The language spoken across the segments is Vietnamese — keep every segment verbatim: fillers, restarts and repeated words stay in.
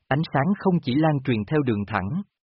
ánh sáng không chỉ lan truyền theo đường thẳng.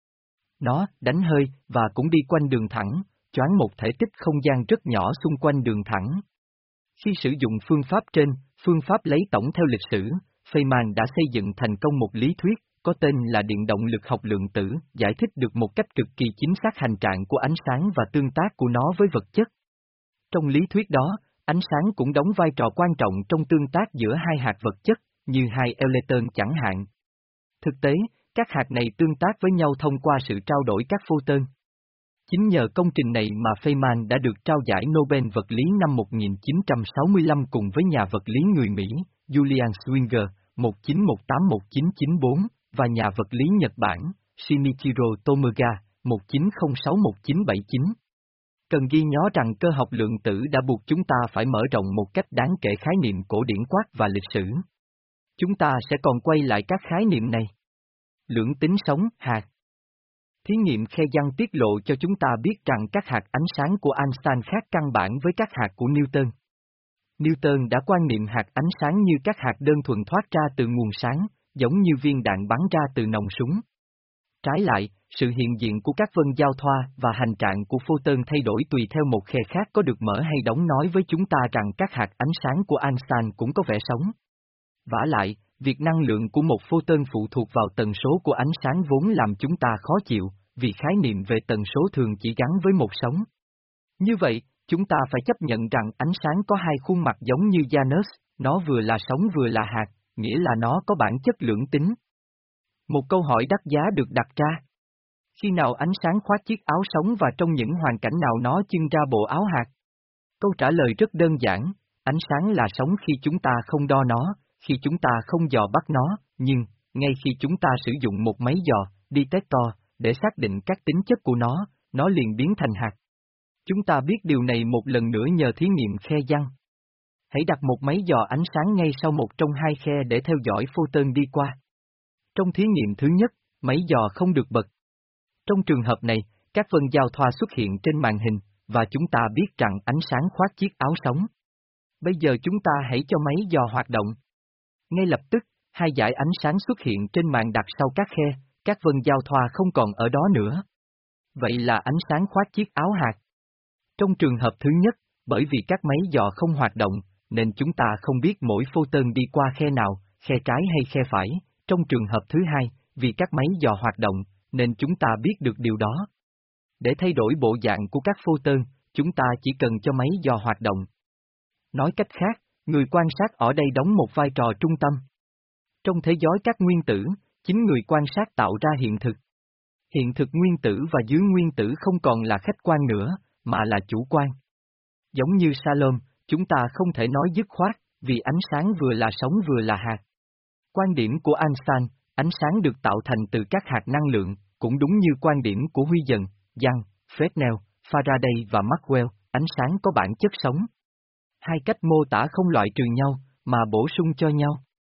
Nó đánh hơi và cũng đi quanh đường thẳng, choáng một thể tích không gian rất nhỏ xung quanh đường thẳng. Khi sử dụng phương pháp trên, phương pháp lấy tổng theo lịch sử, Feynman đã xây dựng thành công một lý thuyết, có tên là điện động lực học lượng tử, giải thích được một cách cực kỳ chính xác hành trạng của ánh sáng và tương tác của nó với vật chất. Trong lý thuyết đó, ánh sáng cũng đóng vai trò quan trọng trong tương tác giữa hai hạt vật chất, như hai electron chẳng hạn. Thực tế, các hạt này tương tác với nhau thông qua sự trao đổi các photon. Chính nhờ công trình này mà Feynman đã được trao giải Nobel vật lý năm một nghìn chín trăm sáu mươi lăm cùng với nhà vật lý người Mỹ, Julian Schwinger, một chín một tám một chín chín bốn, và nhà vật lý Nhật Bản, Shinichiro Tomoga, một chín không sáu một chín bảy chín. Cần ghi nhớ rằng cơ học lượng tử đã buộc chúng ta phải mở rộng một cách đáng kể khái niệm cổ điển quát và lịch sử. Chúng ta sẽ còn quay lại các khái niệm này. Lưỡng tính sống, hạt. Thí nghiệm khe giăng tiết lộ cho chúng ta biết rằng các hạt ánh sáng của Einstein khác căn bản với các hạt của Newton. Newton đã quan niệm hạt ánh sáng như các hạt đơn thuần thoát ra từ nguồn sáng, giống như viên đạn bắn ra từ nòng súng. Trái lại, sự hiện diện của các vân giao thoa và hành trạng của photon thay đổi tùy theo một khe khác có được mở hay đóng nói với chúng ta rằng các hạt ánh sáng của Einstein cũng có vẻ sống. Vả lại, việc năng lượng của một photon phụ thuộc vào tần số của ánh sáng vốn làm chúng ta khó chịu, vì khái niệm về tần số thường chỉ gắn với một sống. Như vậy, chúng ta phải chấp nhận rằng ánh sáng có hai khuôn mặt giống như Janus, nó vừa là sống vừa là hạt, nghĩa là nó có bản chất lưỡng tính. Một câu hỏi đắt giá được đặt ra. Khi nào ánh sáng khoác chiếc áo sống và trong những hoàn cảnh nào nó chưng ra bộ áo hạt? Câu trả lời rất đơn giản, ánh sáng là sống khi chúng ta không đo nó, khi chúng ta không dò bắt nó, nhưng, ngay khi chúng ta sử dụng một máy dò, detector, để xác định các tính chất của nó, nó liền biến thành hạt. Chúng ta biết điều này một lần nữa nhờ thí nghiệm khe giăng. Hãy đặt một máy dò ánh sáng ngay sau một trong hai khe để theo dõi photon đi qua. Trong thí nghiệm thứ nhất, máy dò không được bật. Trong trường hợp này, các vân giao thoa xuất hiện trên màn hình, và chúng ta biết rằng ánh sáng khoác chiếc áo sống. Bây giờ chúng ta hãy cho máy dò hoạt động. Ngay lập tức, hai dải ánh sáng xuất hiện trên màn đặt sau các khe, các vân giao thoa không còn ở đó nữa. Vậy là ánh sáng khoác chiếc áo hạt. Trong trường hợp thứ nhất, bởi vì các máy dò không hoạt động, nên chúng ta không biết mỗi photon đi qua khe nào, khe trái hay khe phải. Trong trường hợp thứ hai, vì các máy dò hoạt động, nên chúng ta biết được điều đó. Để thay đổi bộ dạng của các photon, chúng ta chỉ cần cho máy dò hoạt động. Nói cách khác, người quan sát ở đây đóng một vai trò trung tâm. Trong thế giới các nguyên tử, chính người quan sát tạo ra hiện thực. Hiện thực nguyên tử và dưới nguyên tử không còn là khách quan nữa, mà là chủ quan. Giống như Salom, chúng ta không thể nói dứt khoát, vì ánh sáng vừa là sống vừa là hạt. Quan điểm của Einstein, ánh sáng được tạo thành từ các hạt năng lượng, cũng đúng như quan điểm của Huy Dần, Young, Fresnel, Faraday và Maxwell, ánh sáng có bản chất sống. Hai cách mô tả không loại trừ nhau, mà bổ sung cho nhau.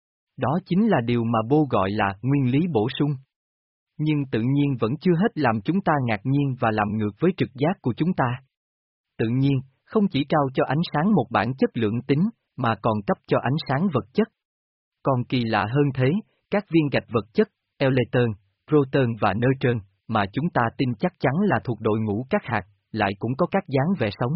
Đó chính là điều mà Bohr gọi là nguyên lý bổ sung. Nhưng tự nhiên vẫn chưa hết làm chúng ta ngạc nhiên và làm ngược với trực giác của chúng ta. Tự nhiên, không chỉ trao cho ánh sáng một bản chất lượng tính, mà còn cấp cho ánh sáng vật chất. Còn kỳ lạ hơn thế, các viên gạch vật chất, electron, proton và neutron, mà chúng ta tin chắc chắn là thuộc đội ngũ các hạt, lại cũng có các dáng vẻ sống.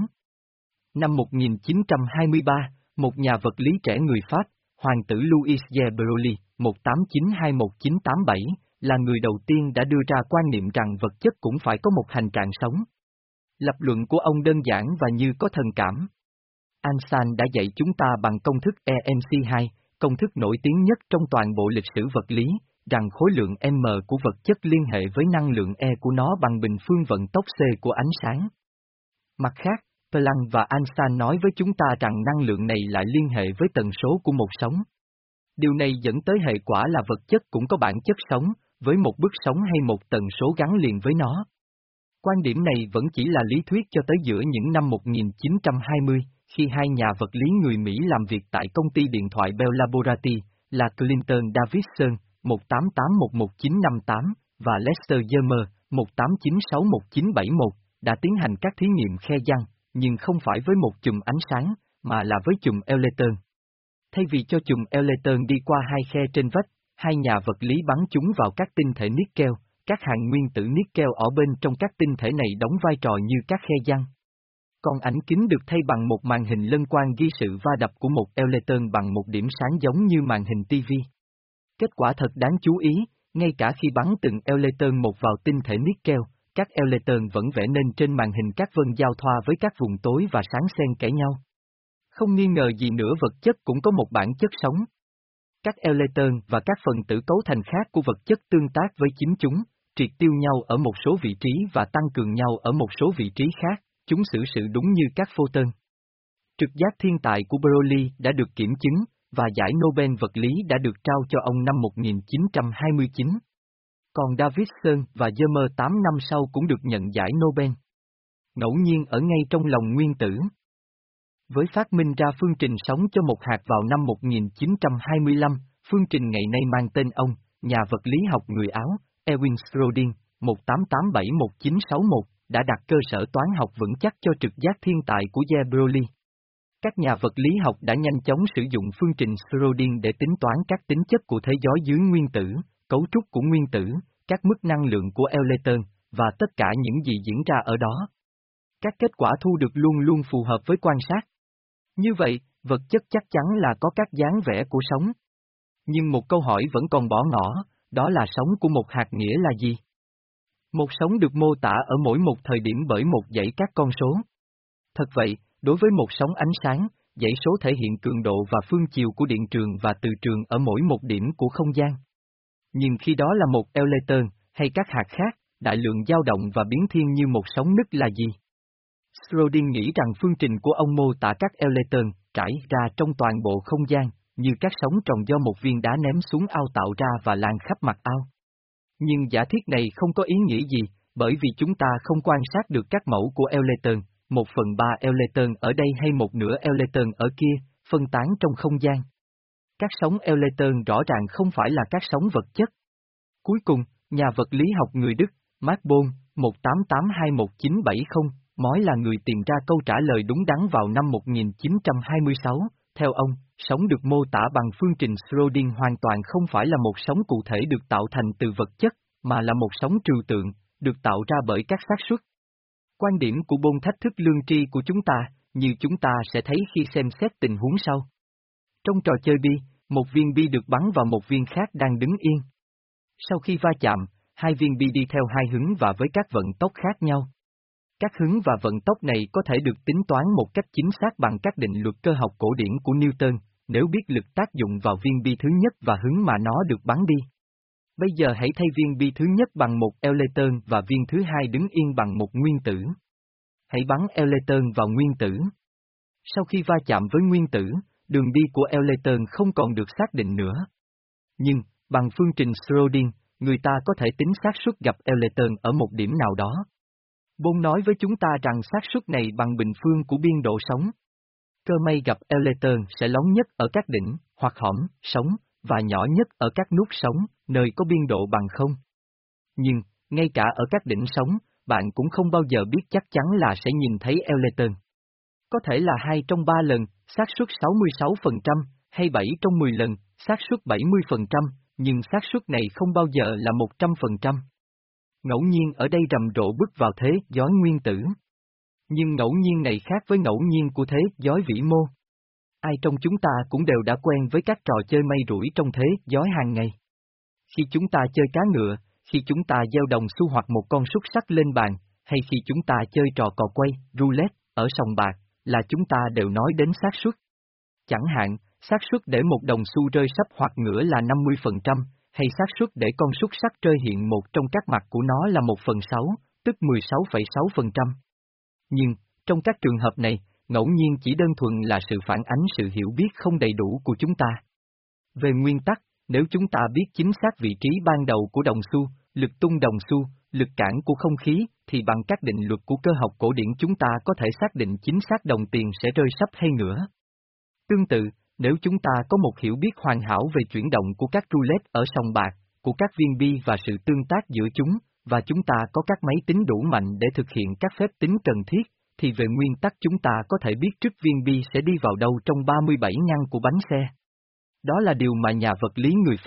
Năm một nghìn chín trăm hai mươi ba, một nhà vật lý trẻ người Pháp, Hoàng tử Louis de Broglie, một tám chín hai một chín tám bảy, là người đầu tiên đã đưa ra quan niệm rằng vật chất cũng phải có một hành trạng sống. Lập luận của ông đơn giản và như có thần cảm. Einstein đã dạy chúng ta bằng công thức E M C hai, công thức nổi tiếng nhất trong toàn bộ lịch sử vật lý, rằng khối lượng m của vật chất liên hệ với năng lượng E của nó bằng bình phương vận tốc c của ánh sáng. Mặt khác, Planck và Einstein nói với chúng ta rằng năng lượng này lại liên hệ với tần số của một sóng. Điều này dẫn tới hệ quả là vật chất cũng có bản chất sống, với một bước sóng hay một tần số gắn liền với nó. Quan điểm này vẫn chỉ là lý thuyết cho tới giữa những năm một nghìn chín trăm hai mươi, khi hai nhà vật lý người Mỹ làm việc tại công ty điện thoại Bell Laboratories, là Clinton Davidson, một tám tám một một chín năm tám, và Lester Yermer, một tám chín sáu một chín bảy một, đã tiến hành các thí nghiệm khe giăng, nhưng không phải với một chùm ánh sáng, mà là với chùm electron. Thay vì cho chùm electron đi qua hai khe trên vách, hai nhà vật lý bắn chúng vào các tinh thể nickel, các hạt nguyên tử nickel ở bên trong các tinh thể này đóng vai trò như các khe giăng. Còn ảnh kính được thay bằng một màn hình lân quang ghi sự va đập của một electron bằng một điểm sáng giống như màn hình ti vi. Kết quả thật đáng chú ý, ngay cả khi bắn từng electron một vào tinh thể nickel, các electron vẫn vẽ nên trên màn hình các vân giao thoa với các vùng tối và sáng xen kẽ nhau. Không nghi ngờ gì nữa, vật chất cũng có một bản chất sống. Các electron và các phần tử cấu thành khác của vật chất tương tác với chính chúng, triệt tiêu nhau ở một số vị trí và tăng cường nhau ở một số vị trí khác, chúng xử sự đúng như các photon. Trực giác thiên tài của Broglie's đã được kiểm chứng, và giải Nobel vật lý đã được trao cho ông năm một nghìn chín trăm hai mươi chín. Còn Davidson và Germer tám năm sau cũng được nhận giải Nobel. Ngẫu nhiên ở ngay trong lòng nguyên tử. Với phát minh ra phương trình sống cho một hạt vào năm một nghìn chín trăm hai mươi lăm, phương trình ngày nay mang tên ông, nhà vật lý học người Áo, Erwin Schrödinger, một tám tám bảy một chín sáu một, đã đặt cơ sở toán học vững chắc cho trực giác thiên tài của de Broglie. Các nhà vật lý học đã nhanh chóng sử dụng phương trình Schrödinger để tính toán các tính chất của thế giới dưới nguyên tử, cấu trúc của nguyên tử, các mức năng lượng của electron, và tất cả những gì diễn ra ở đó. Các kết quả thu được luôn luôn phù hợp với quan sát. Như vậy, vật chất chắc chắn là có các dáng vẻ của sống. Nhưng một câu hỏi vẫn còn bỏ ngỏ, đó là sống của một hạt nghĩa là gì? Một sống được mô tả ở mỗi một thời điểm bởi một dãy các con số. Thật vậy, đối với một sóng ánh sáng, dãy số thể hiện cường độ và phương chiều của điện trường và từ trường ở mỗi một điểm của không gian. Nhưng khi đó là một electron, hay các hạt khác, đại lượng dao động và biến thiên như một sóng nứt là gì? Schrödinger nghĩ rằng phương trình của ông mô tả các electron trải ra trong toàn bộ không gian, như các sóng tròn do một viên đá ném xuống ao tạo ra và lan khắp mặt ao. Nhưng giả thiết này không có ý nghĩa gì, bởi vì chúng ta không quan sát được các mẫu của electron, một phần ba electron ở đây hay một nửa electron ở kia, phân tán trong không gian. Các sóng electron rõ ràng không phải là các sóng vật chất. Cuối cùng, nhà vật lý học người Đức, Max Born, một tám tám hai một chín bảy không, mới là người tìm ra câu trả lời đúng đắn vào năm một nghìn chín trăm hai mươi sáu. Theo ông, sóng được mô tả bằng phương trình Schrödinger hoàn toàn không phải là một sóng cụ thể được tạo thành từ vật chất, mà là một sóng trừu tượng, được tạo ra bởi các xác suất. Quan điểm của Born thách thức lương tri của chúng ta, như chúng ta sẽ thấy khi xem xét tình huống sau. Trong trò chơi bi, một viên bi được bắn vào một viên khác đang đứng yên. Sau khi va chạm, hai viên bi đi theo hai hướng và với các vận tốc khác nhau. Các hướng và vận tốc này có thể được tính toán một cách chính xác bằng các định luật cơ học cổ điển của Newton, nếu biết lực tác dụng vào viên bi thứ nhất và hướng mà nó được bắn đi. Bây giờ hãy thay viên bi thứ nhất bằng một electron và viên thứ hai đứng yên bằng một nguyên tử. Hãy bắn electron vào nguyên tử. Sau khi va chạm với nguyên tử, đường đi của electron không còn được xác định nữa. Nhưng, bằng phương trình Schrödinger, người ta có thể tính xác suất gặp electron ở một điểm nào đó. Born nói với chúng ta rằng xác suất này bằng bình phương của biên độ sóng. Cơ may gặp electron sẽ lớn nhất ở các đỉnh, hoặc hõm, sóng, và nhỏ nhất ở các nút sóng, nơi có biên độ bằng không. Nhưng, ngay cả ở các đỉnh sóng, bạn cũng không bao giờ biết chắc chắn là sẽ nhìn thấy electron. Có thể là hai trong ba lần, xác suất sáu mươi sáu phần trăm, hay bảy trong mười lần, xác suất bảy mươi phần trăm, nhưng xác suất này không bao giờ là một trăm phần trăm. Ngẫu nhiên ở đây rầm rộ bước vào thế giới nguyên tử. Nhưng ngẫu nhiên này khác với ngẫu nhiên của thế giới vĩ mô. Ai trong chúng ta cũng đều đã quen với các trò chơi may rủi trong thế giới hàng ngày. Khi chúng ta chơi cá ngựa, khi chúng ta gieo đồng xu hoặc một con súc sắc lên bàn, hay khi chúng ta chơi trò cò quay, roulette, ở sòng bạc, là chúng ta đều nói đến xác suất. Chẳng hạn, xác suất để một đồng xu rơi sấp hoặc ngửa là năm mươi phần trăm, hay xác suất để con súc sắc rơi hiện một trong các mặt của nó là một phần sáu, tức mười sáu phẩy sáu phần trăm. Nhưng, trong các trường hợp này, ngẫu nhiên chỉ đơn thuần là sự phản ánh sự hiểu biết không đầy đủ của chúng ta. Về nguyên tắc, nếu chúng ta biết chính xác vị trí ban đầu của đồng xu, lực tung đồng xu, lực cản của không khí, thì bằng các định luật của cơ học cổ điển chúng ta có thể xác định chính xác đồng tiền sẽ rơi sấp hay ngửa. Tương tự, nếu chúng ta có một hiểu biết hoàn hảo về chuyển động của các roulette ở sòng bạc, của các viên bi và sự tương tác giữa chúng, và chúng ta có các máy tính đủ mạnh để thực hiện các phép tính cần thiết, thì về nguyên tắc chúng ta có thể biết trước viên bi sẽ đi vào đâu trong ba mươi bảy ngăn của bánh xe. Đó là điều mà nhà vật lý người Pháp,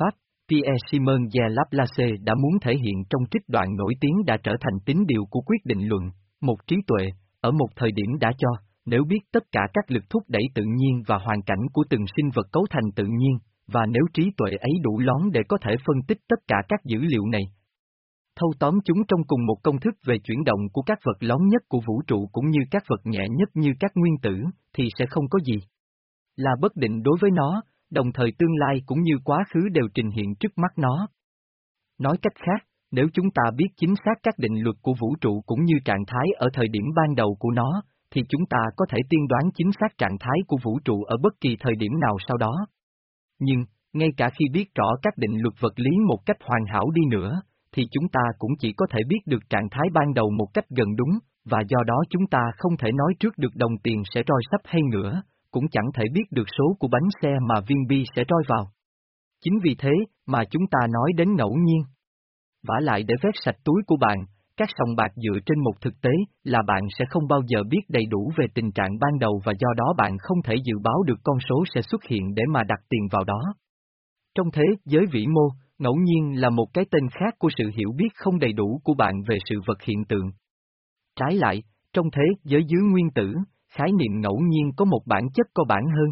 Pierre-Simon de Laplace đã muốn thể hiện trong trích đoạn nổi tiếng đã trở thành tín điều của quyết định luận, một trí tuệ, ở một thời điểm đã cho, nếu biết tất cả các lực thúc đẩy tự nhiên và hoàn cảnh của từng sinh vật cấu thành tự nhiên, và nếu trí tuệ ấy đủ lón để có thể phân tích tất cả các dữ liệu này, thâu tóm chúng trong cùng một công thức về chuyển động của các vật lón nhất của vũ trụ cũng như các vật nhẹ nhất như các nguyên tử, thì sẽ không có gì là bất định đối với nó, đồng thời tương lai cũng như quá khứ đều trình hiện trước mắt nó. Nói cách khác, nếu chúng ta biết chính xác các định luật của vũ trụ cũng như trạng thái ở thời điểm ban đầu của nó, thì chúng ta có thể tiên đoán chính xác trạng thái của vũ trụ ở bất kỳ thời điểm nào sau đó. Nhưng, ngay cả khi biết rõ các định luật vật lý một cách hoàn hảo đi nữa, thì chúng ta cũng chỉ có thể biết được trạng thái ban đầu một cách gần đúng, và do đó chúng ta không thể nói trước được đồng tiền sẽ roi sắp hay ngửa, cũng chẳng thể biết được số của bánh xe mà viên bi sẽ roi vào. Chính vì thế mà chúng ta nói đến ngẫu nhiên. Vả lại để vét sạch túi của bạn, các sòng bạc dựa trên một thực tế là bạn sẽ không bao giờ biết đầy đủ về tình trạng ban đầu và do đó bạn không thể dự báo được con số sẽ xuất hiện để mà đặt tiền vào đó. Trong thế giới vĩ mô, ngẫu nhiên là một cái tên khác của sự hiểu biết không đầy đủ của bạn về sự vật hiện tượng. Trái lại, trong thế giới dưới nguyên tử, khái niệm ngẫu nhiên có một bản chất cơ bản hơn.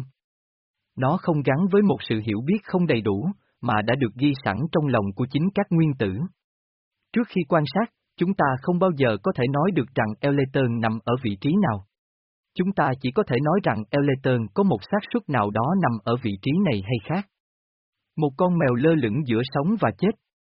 Nó không gắn với một sự hiểu biết không đầy đủ, mà đã được ghi sẵn trong lòng của chính các nguyên tử. Trước khi quan sát, chúng ta không bao giờ có thể nói được rằng Elektron nằm ở vị trí nào. Chúng ta chỉ có thể nói rằng Elektron có một xác suất nào đó nằm ở vị trí này hay khác. Một con mèo lơ lửng giữa sống và chết.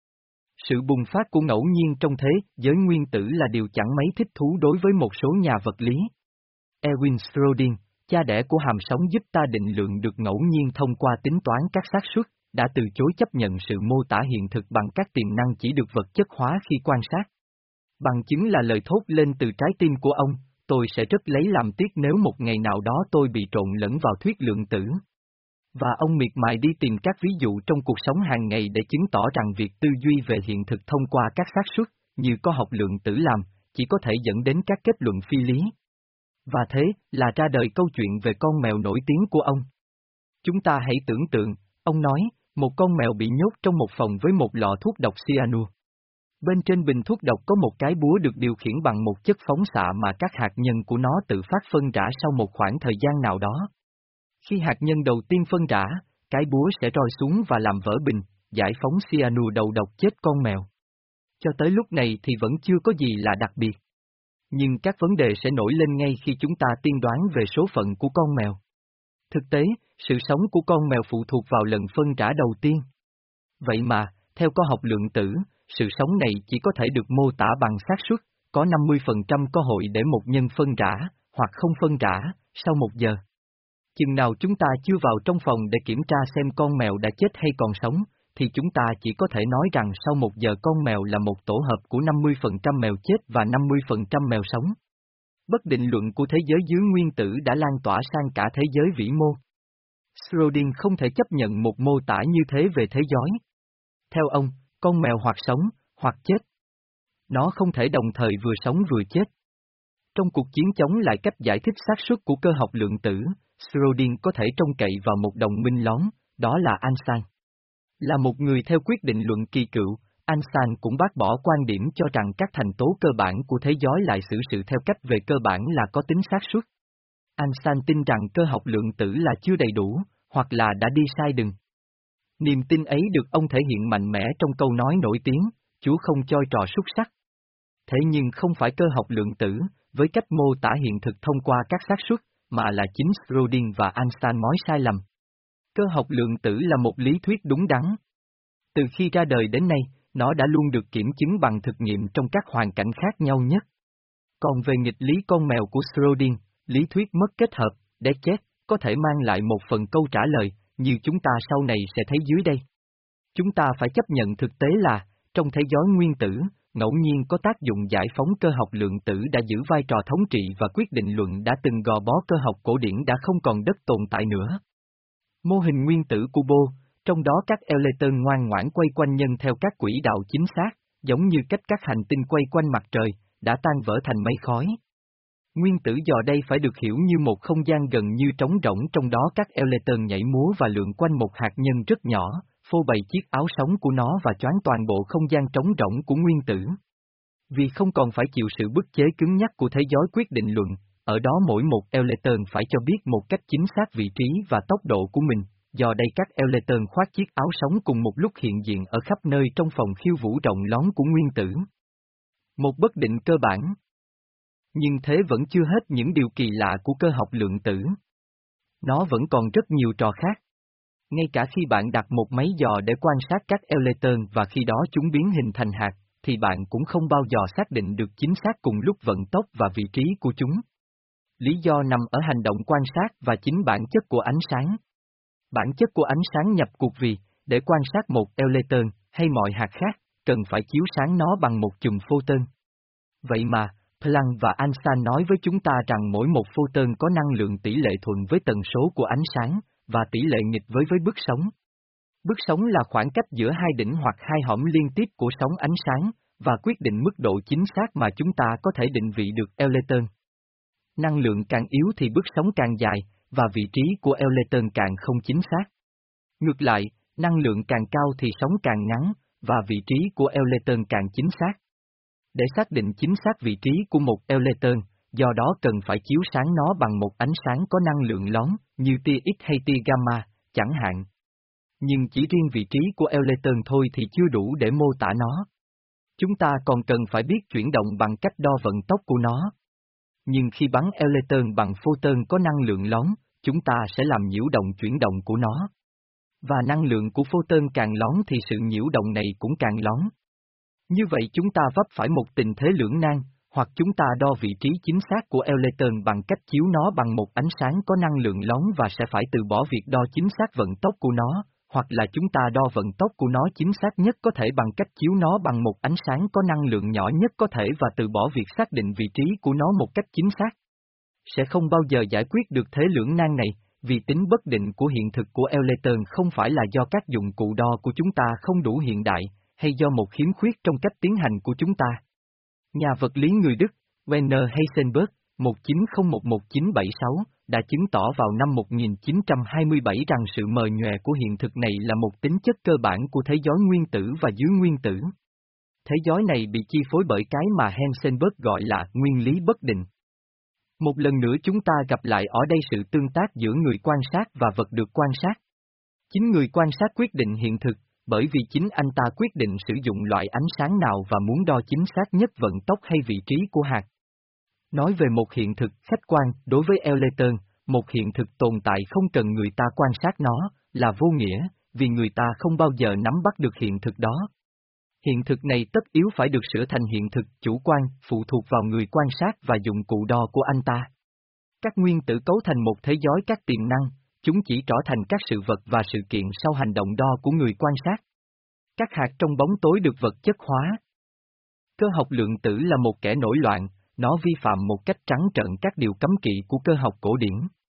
Sự bùng phát của ngẫu nhiên trong thế giới nguyên tử là điều chẳng mấy thích thú đối với một số nhà vật lý. Erwin Schrödinger, cha đẻ của hàm sống giúp ta định lượng được ngẫu nhiên thông qua tính toán các xác suất, đã từ chối chấp nhận sự mô tả hiện thực bằng các tiềm năng chỉ được vật chất hóa khi quan sát. Bằng chứng là lời thốt lên từ trái tim của ông, tôi sẽ rất lấy làm tiếc nếu một ngày nào đó tôi bị trộn lẫn vào thuyết lượng tử. Và ông miệt mài đi tìm các ví dụ trong cuộc sống hàng ngày để chứng tỏ rằng việc tư duy về hiện thực thông qua các xác suất, như có học lượng tử làm, chỉ có thể dẫn đến các kết luận phi lý. Và thế là ra đời câu chuyện về con mèo nổi tiếng của ông. Chúng ta hãy tưởng tượng, ông nói, một con mèo bị nhốt trong một phòng với một lọ thuốc độc cyanua. Bên trên bình thuốc độc có một cái búa được điều khiển bằng một chất phóng xạ mà các hạt nhân của nó tự phát phân rã sau một khoảng thời gian nào đó. Khi hạt nhân đầu tiên phân rã, cái búa sẽ rơi xuống và làm vỡ bình, giải phóng cyanua đầu độc chết con mèo. Cho tới lúc này thì vẫn chưa có gì là đặc biệt. Nhưng các vấn đề sẽ nổi lên ngay khi chúng ta tiên đoán về số phận của con mèo. Thực tế, sự sống của con mèo phụ thuộc vào lần phân rã đầu tiên. Vậy mà, theo khoa học lượng tử, sự sống này chỉ có thể được mô tả bằng xác suất, có năm mươi phần trăm cơ hội để một nhân phân rã, hoặc không phân rã, sau một giờ. Chừng nào chúng ta chưa vào trong phòng để kiểm tra xem con mèo đã chết hay còn sống, thì chúng ta chỉ có thể nói rằng sau một giờ con mèo là một tổ hợp của năm mươi phần trăm mèo chết và năm mươi phần trăm mèo sống. Bất định luận của thế giới dưới nguyên tử đã lan tỏa sang cả thế giới vĩ mô. Schrödinger không thể chấp nhận một mô tả như thế về thế giới. Theo ông, con mèo hoặc sống, hoặc chết. Nó không thể đồng thời vừa sống vừa chết. Trong cuộc chiến chống lại cách giải thích xác suất của cơ học lượng tử, Schrödinger có thể trông cậy vào một đồng minh lón, đó là Einstein. Là một người theo quyết định luận kỳ cựu, Einstein cũng bác bỏ quan điểm cho rằng các thành tố cơ bản của thế giới lại xử sự theo cách về cơ bản là có tính xác suất. Einstein tin rằng cơ học lượng tử là chưa đầy đủ, hoặc là đã đi sai đường. Niềm tin ấy được ông thể hiện mạnh mẽ trong câu nói nổi tiếng, Chúa không chơi trò xuất sắc. Thế nhưng không phải cơ học lượng tử, với cách mô tả hiện thực thông qua các xác suất, mà là chính Schrödinger và Einstein nói sai lầm. Cơ học lượng tử là một lý thuyết đúng đắn. Từ khi ra đời đến nay, nó đã luôn được kiểm chứng bằng thực nghiệm trong các hoàn cảnh khác nhau nhất. Còn về nghịch lý con mèo của Schrödinger, lý thuyết mất kết hợp, đét chết, có thể mang lại một phần câu trả lời, như chúng ta sau này sẽ thấy dưới đây. Chúng ta phải chấp nhận thực tế là, trong thế giới nguyên tử, ngẫu nhiên có tác dụng giải phóng cơ học lượng tử đã giữ vai trò thống trị và quyết định luận đã từng gò bó cơ học cổ điển đã không còn đất tồn tại nữa. Mô hình nguyên tử của Bohr, trong đó các Elektron ngoan ngoãn quay quanh nhân theo các quỹ đạo chính xác, giống như cách các hành tinh quay quanh mặt trời, đã tan vỡ thành mây khói. Nguyên tử giờ đây phải được hiểu như một không gian gần như trống rỗng trong đó các Elektron nhảy múa và lượn quanh một hạt nhân rất nhỏ, phô bày chiếc áo sống của nó và choán toàn bộ không gian trống rỗng của nguyên tử. Vì không còn phải chịu sự bức chế cứng nhắc của thế giới quyết định luận, ở đó mỗi một Eleton phải cho biết một cách chính xác vị trí và tốc độ của mình, do đây các Eleton khoác chiếc áo sống cùng một lúc hiện diện ở khắp nơi trong phòng khiêu vũ rộng lón của nguyên tử. Một bất định cơ bản. Nhưng thế vẫn chưa hết những điều kỳ lạ của cơ học lượng tử. Nó vẫn còn rất nhiều trò khác. Ngay cả khi bạn đặt một máy dò để quan sát các Eleton và khi đó chúng biến hình thành hạt, thì bạn cũng không bao giờ xác định được chính xác cùng lúc vận tốc và vị trí của chúng. Lý do nằm ở hành động quan sát và chính bản chất của ánh sáng. Bản chất của ánh sáng nhập cuộc vì, để quan sát một Eleton, hay mọi hạt khác, cần phải chiếu sáng nó bằng một chùm photon. Vậy mà, Planck và Einstein nói với chúng ta rằng mỗi một photon có năng lượng tỷ lệ thuận với tần số của ánh sáng, và tỷ lệ nghịch với với bước sóng. Bước sóng là khoảng cách giữa hai đỉnh hoặc hai hõm liên tiếp của sóng ánh sáng, và quyết định mức độ chính xác mà chúng ta có thể định vị được Eleton. Năng lượng càng yếu thì bước sóng càng dài, và vị trí của Eleton càng không chính xác. Ngược lại, năng lượng càng cao thì sóng càng ngắn, và vị trí của Eleton càng chính xác. Để xác định chính xác vị trí của một Eleton, do đó cần phải chiếu sáng nó bằng một ánh sáng có năng lượng lón, như tia X hay tia gamma, chẳng hạn. Nhưng chỉ riêng vị trí của Eleton thôi thì chưa đủ để mô tả nó. Chúng ta còn cần phải biết chuyển động bằng cách đo vận tốc của nó. Nhưng khi bắn Eleton bằng photon có năng lượng lón, chúng ta sẽ làm nhiễu động chuyển động của nó. Và năng lượng của photon càng lón thì sự nhiễu động này cũng càng lón. Như vậy chúng ta vấp phải một tình thế lưỡng nan, hoặc chúng ta đo vị trí chính xác của Eleton bằng cách chiếu nó bằng một ánh sáng có năng lượng lón và sẽ phải từ bỏ việc đo chính xác vận tốc của nó, hoặc là chúng ta đo vận tốc của nó chính xác nhất có thể bằng cách chiếu nó bằng một ánh sáng có năng lượng nhỏ nhất có thể và từ bỏ việc xác định vị trí của nó một cách chính xác. Sẽ không bao giờ giải quyết được thế lưỡng nan này, vì tính bất định của hiện thực của Eleton không phải là do các dụng cụ đo của chúng ta không đủ hiện đại, hay do một khiếm khuyết trong cách tiến hành của chúng ta. Nhà vật lý người Đức, Werner Heisenberg, một chín không một một chín bảy sáu, đã chứng tỏ vào năm một nghìn chín trăm hai mươi bảy rằng sự mờ nhòe của hiện thực này là một tính chất cơ bản của thế giới nguyên tử và dưới nguyên tử. Thế giới này bị chi phối bởi cái mà Heisenberg gọi là nguyên lý bất định. Một lần nữa chúng ta gặp lại ở đây sự tương tác giữa người quan sát và vật được quan sát. Chính người quan sát quyết định hiện thực, bởi vì chính anh ta quyết định sử dụng loại ánh sáng nào và muốn đo chính xác nhất vận tốc hay vị trí của hạt. Nói về một hiện thực khách quan, đối với Eleton, một hiện thực tồn tại không cần người ta quan sát nó, là vô nghĩa, vì người ta không bao giờ nắm bắt được hiện thực đó. Hiện thực này tất yếu phải được sửa thành hiện thực chủ quan, phụ thuộc vào người quan sát và dụng cụ đo của anh ta. Các nguyên tử cấu thành một thế giới các tiềm năng, chúng chỉ trở thành các sự vật và sự kiện sau hành động đo của người quan sát. Các hạt trong bóng tối được vật chất hóa. Cơ học lượng tử là một kẻ nổi loạn, nó vi phạm một cách trắng trợn các điều cấm kỵ của cơ học cổ điển.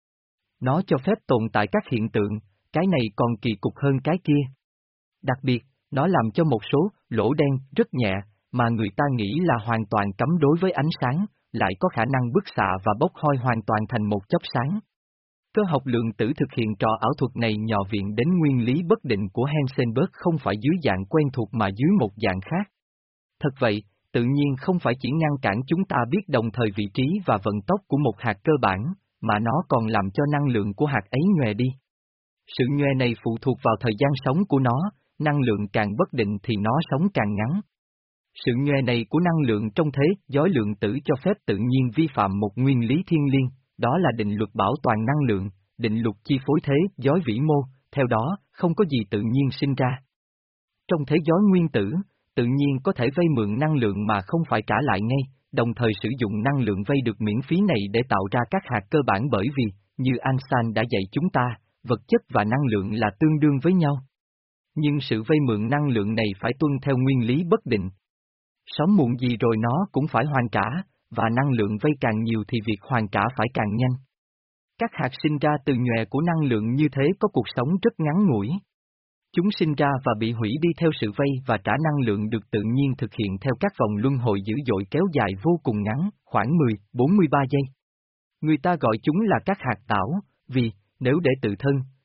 Nó cho phép tồn tại các hiện tượng, cái này còn kỳ cục hơn cái kia. Đặc biệt, nó làm cho một số lỗ đen rất nhẹ, mà người ta nghĩ là hoàn toàn cấm đối với ánh sáng, lại có khả năng bức xạ và bốc hơi hoàn toàn thành một chớp sáng. Cơ học lượng tử thực hiện trò ảo thuật này nhờ viện đến nguyên lý bất định của Heisenberg không phải dưới dạng quen thuộc mà dưới một dạng khác. Thật vậy, tự nhiên không phải chỉ ngăn cản chúng ta biết đồng thời vị trí và vận tốc của một hạt cơ bản, mà nó còn làm cho năng lượng của hạt ấy nhòe đi. Sự nhòe này phụ thuộc vào thời gian sống của nó, năng lượng càng bất định thì nó sống càng ngắn. Sự nhòe này của năng lượng trong thế giới lượng tử cho phép tự nhiên vi phạm một nguyên lý thiên liêng, đó là định luật bảo toàn năng lượng, định luật chi phối thế giới vĩ mô, theo đó, không có gì tự nhiên sinh ra. Trong thế giới nguyên tử, tự nhiên có thể vay mượn năng lượng mà không phải trả lại ngay, đồng thời sử dụng năng lượng vay được miễn phí này để tạo ra các hạt cơ bản bởi vì, như Einstein đã dạy chúng ta, vật chất và năng lượng là tương đương với nhau. Nhưng sự vay mượn năng lượng này phải tuân theo nguyên lý bất định. Sớm muộn gì rồi nó cũng phải hoàn trả, và năng lượng vay càng nhiều thì việc hoàn trả phải càng nhanh. Các hạt sinh ra từ nhòe của năng lượng như thế có cuộc sống rất ngắn ngủi. Chúng sinh ra và bị hủy đi theo sự vay và trả năng lượng được tự nhiên thực hiện theo các vòng luân hồi dữ dội kéo dài vô cùng ngắn, khoảng mười đến bốn mươi ba giây. Người ta gọi chúng là các hạt tảo, vì, nếu để tự thân,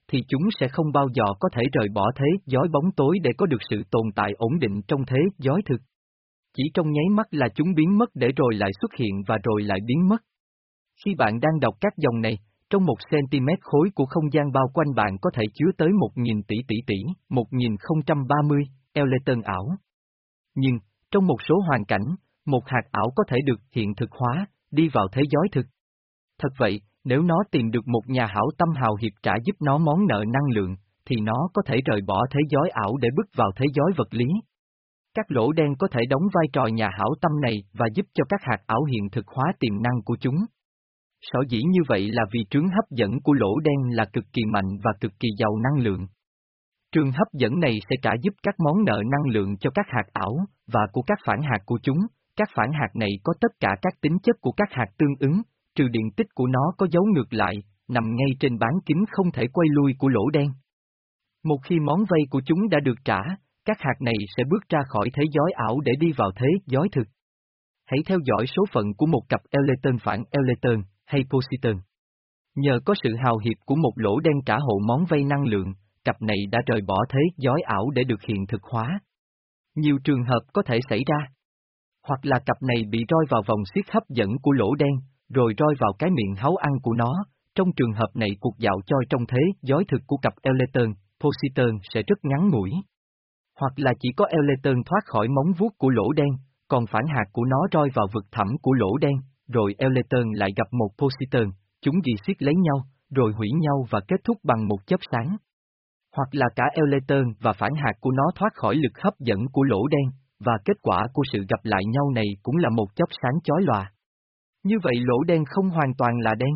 thì chúng sẽ không bao giờ có thể rời bỏ thế giới bóng tối để có được sự tồn tại ổn định trong thế giới thực. Chỉ trong nháy mắt là chúng biến mất để rồi lại xuất hiện và rồi lại biến mất. Khi bạn đang đọc các dòng này, trong một cm khối của không gian bao quanh bạn có thể chứa tới một nghìn tỷ tỷ tỷ, một nghìn không trăm ba mươi, Electron ảo. Nhưng, trong một số hoàn cảnh, một hạt ảo có thể được hiện thực hóa, đi vào thế giới thực. Thật vậy, nếu nó tìm được một nhà hảo tâm hào hiệp trả giúp nó món nợ năng lượng, thì nó có thể rời bỏ thế giới ảo để bước vào thế giới vật lý. Các lỗ đen có thể đóng vai trò nhà hảo tâm này và giúp cho các hạt ảo hiện thực hóa tiềm năng của chúng. Sở dĩ như vậy là vì trường hấp dẫn của lỗ đen là cực kỳ mạnh và cực kỳ giàu năng lượng. Trường hấp dẫn này sẽ trả giúp các món nợ năng lượng cho các hạt ảo, và của các phản hạt của chúng. Các phản hạt này có tất cả các tính chất của các hạt tương ứng, trừ điện tích của nó có dấu ngược lại, nằm ngay trên bán kính không thể quay lui của lỗ đen. Một khi món vay của chúng đã được trả, các hạt này sẽ bước ra khỏi thế giới ảo để đi vào thế giới thực. Hãy theo dõi số phận của một cặp Electron phản Electron, hay Positon. Nhờ có sự hào hiệp của một lỗ đen trả hộ món vay năng lượng, cặp này đã rời bỏ thế giới ảo để được hiện thực hóa. Nhiều trường hợp có thể xảy ra. Hoặc là cặp này bị roi vào vòng xiết hấp dẫn của lỗ đen, rồi roi vào cái miệng háu ăn của nó. Trong trường hợp này cuộc dạo choi trong thế giới thực của cặp Electron, Positon sẽ rất ngắn ngủi. Hoặc là chỉ có Electron thoát khỏi móng vuốt của lỗ đen, còn phản hạt của nó roi vào vực thẳm của lỗ đen, rồi Electron lại gặp một Positon, chúng ghi xiết lấy nhau, rồi hủy nhau và kết thúc bằng một chớp sáng. Hoặc là cả Electron và phản hạt của nó thoát khỏi lực hấp dẫn của lỗ đen, và kết quả của sự gặp lại nhau này cũng là một chớp sáng chói lòa. Như vậy lỗ đen không hoàn toàn là đen.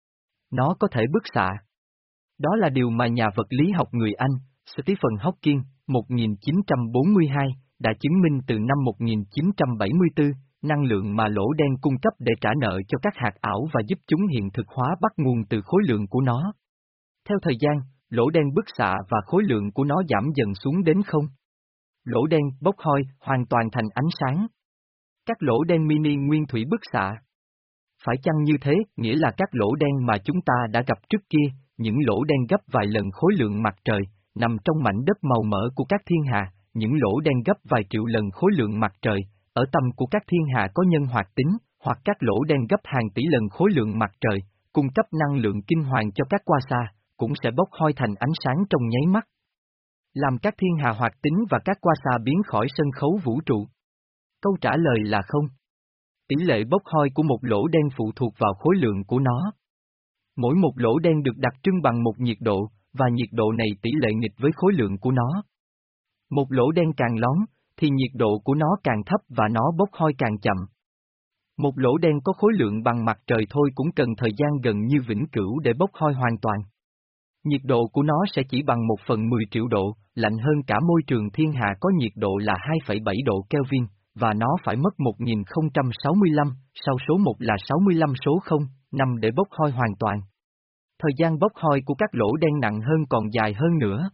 Nó có thể bức xạ. Đó là điều mà nhà vật lý học người Anh, Stephen Hawking, một nghìn chín trăm bốn mươi hai, đã chứng minh từ năm một nghìn chín trăm bảy mươi tư, năng lượng mà lỗ đen cung cấp để trả nợ cho các hạt ảo và giúp chúng hiện thực hóa bắt nguồn từ khối lượng của nó. Theo thời gian, lỗ đen bức xạ và khối lượng của nó giảm dần xuống đến không. Lỗ đen bốc hơi hoàn toàn thành ánh sáng. Các lỗ đen mini nguyên thủy bức xạ. Phải chăng như thế, nghĩa là các lỗ đen mà chúng ta đã gặp trước kia, những lỗ đen gấp vài lần khối lượng mặt trời, nằm trong mảnh đất màu mỡ của các thiên hà, những lỗ đen gấp vài triệu lần khối lượng mặt trời, ở tâm của các thiên hà có nhân hoạt tính, hoặc các lỗ đen gấp hàng tỷ lần khối lượng mặt trời, cung cấp năng lượng kinh hoàng cho các quasar, cũng sẽ bốc hơi thành ánh sáng trong nháy mắt. Làm các thiên hà hoạt tính và các quasar biến khỏi sân khấu vũ trụ. Câu trả lời là không. Tỷ lệ bốc hơi của một lỗ đen phụ thuộc vào khối lượng của nó. Mỗi một lỗ đen được đặc trưng bằng một nhiệt độ, và nhiệt độ này tỷ lệ nghịch với khối lượng của nó. Một lỗ đen càng lón, thì nhiệt độ của nó càng thấp và nó bốc hơi càng chậm. Một lỗ đen có khối lượng bằng mặt trời thôi cũng cần thời gian gần như vĩnh cửu để bốc hơi hoàn toàn. Nhiệt độ của nó sẽ chỉ bằng một phần mười triệu độ, lạnh hơn cả môi trường thiên hà có nhiệt độ là hai phẩy bảy độ Kelvin, và nó phải mất một nghìn không trăm sáu mươi lăm, sau số một là sáu mươi lăm số không, năm để bốc hơi hoàn toàn. Thời gian bốc hơi của các lỗ đen nặng hơn còn dài hơn nữa.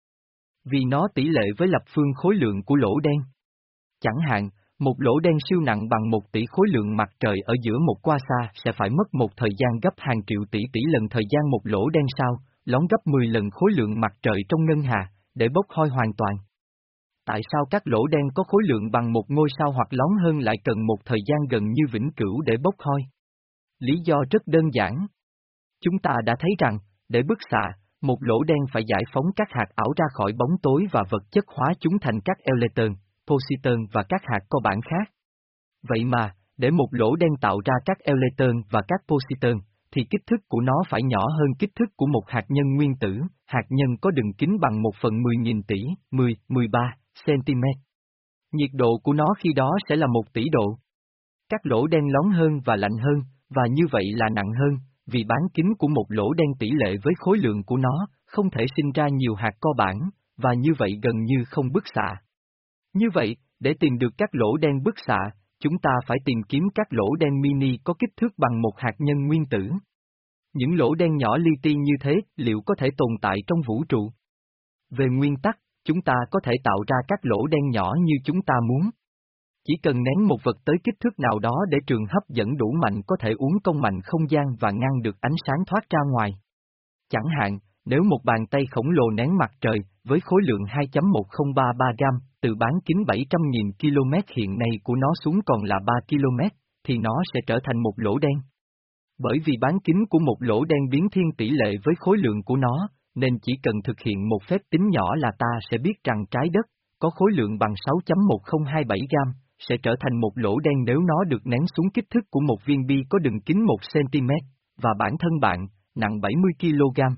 Vì nó tỷ lệ với lập phương khối lượng của lỗ đen. Chẳng hạn, một lỗ đen siêu nặng bằng một tỷ khối lượng mặt trời ở giữa một quasar sẽ phải mất một thời gian gấp hàng triệu tỷ tỷ lần thời gian một lỗ đen sao, lón gấp mười lần khối lượng mặt trời trong ngân hà, để bốc hơi hoàn toàn. Tại sao các lỗ đen có khối lượng bằng một ngôi sao hoặc lón hơn lại cần một thời gian gần như vĩnh cửu để bốc hơi? Lý do rất đơn giản. Chúng ta đã thấy rằng, để bức xạ, một lỗ đen phải giải phóng các hạt ảo ra khỏi bóng tối và vật chất hóa chúng thành các Electron, Positon và các hạt cơ bản khác. Vậy mà, để một lỗ đen tạo ra các Electron và các Positon, thì kích thước của nó phải nhỏ hơn kích thước của một hạt nhân nguyên tử, hạt nhân có đường kính bằng một phần mười nghìn tỷ, mười, mười ba, cm. Nhiệt độ của nó khi đó sẽ là một tỷ độ. Các lỗ đen lón hơn và lạnh hơn, và như vậy là nặng hơn, vì bán kính của một lỗ đen tỷ lệ với khối lượng của nó, không thể sinh ra nhiều hạt co bản, và như vậy gần như không bức xạ. Như vậy, để tìm được các lỗ đen bức xạ, chúng ta phải tìm kiếm các lỗ đen mini có kích thước bằng một hạt nhân nguyên tử. Những lỗ đen nhỏ li ti như thế liệu có thể tồn tại trong vũ trụ? Về nguyên tắc, chúng ta có thể tạo ra các lỗ đen nhỏ như chúng ta muốn. Chỉ cần nén một vật tới kích thước nào đó để trường hấp dẫn đủ mạnh có thể uốn cong mạnh không gian và ngăn được ánh sáng thoát ra ngoài. Chẳng hạn, nếu một bàn tay khổng lồ nén mặt trời, với khối lượng hai phẩy một không ba ba gam, từ bán kính bảy trăm nghìn ki lô mét hiện nay của nó xuống còn là ba ki lô mét, thì nó sẽ trở thành một lỗ đen. Bởi vì bán kính của một lỗ đen biến thiên tỷ lệ với khối lượng của nó, nên chỉ cần thực hiện một phép tính nhỏ là ta sẽ biết rằng trái đất, có khối lượng bằng sáu phẩy một không hai bảy gam, sẽ trở thành một lỗ đen nếu nó được nén xuống kích thước của một viên bi có đường kính một xăng-ti-mét, và bản thân bạn, nặng bảy mươi ki lô gam.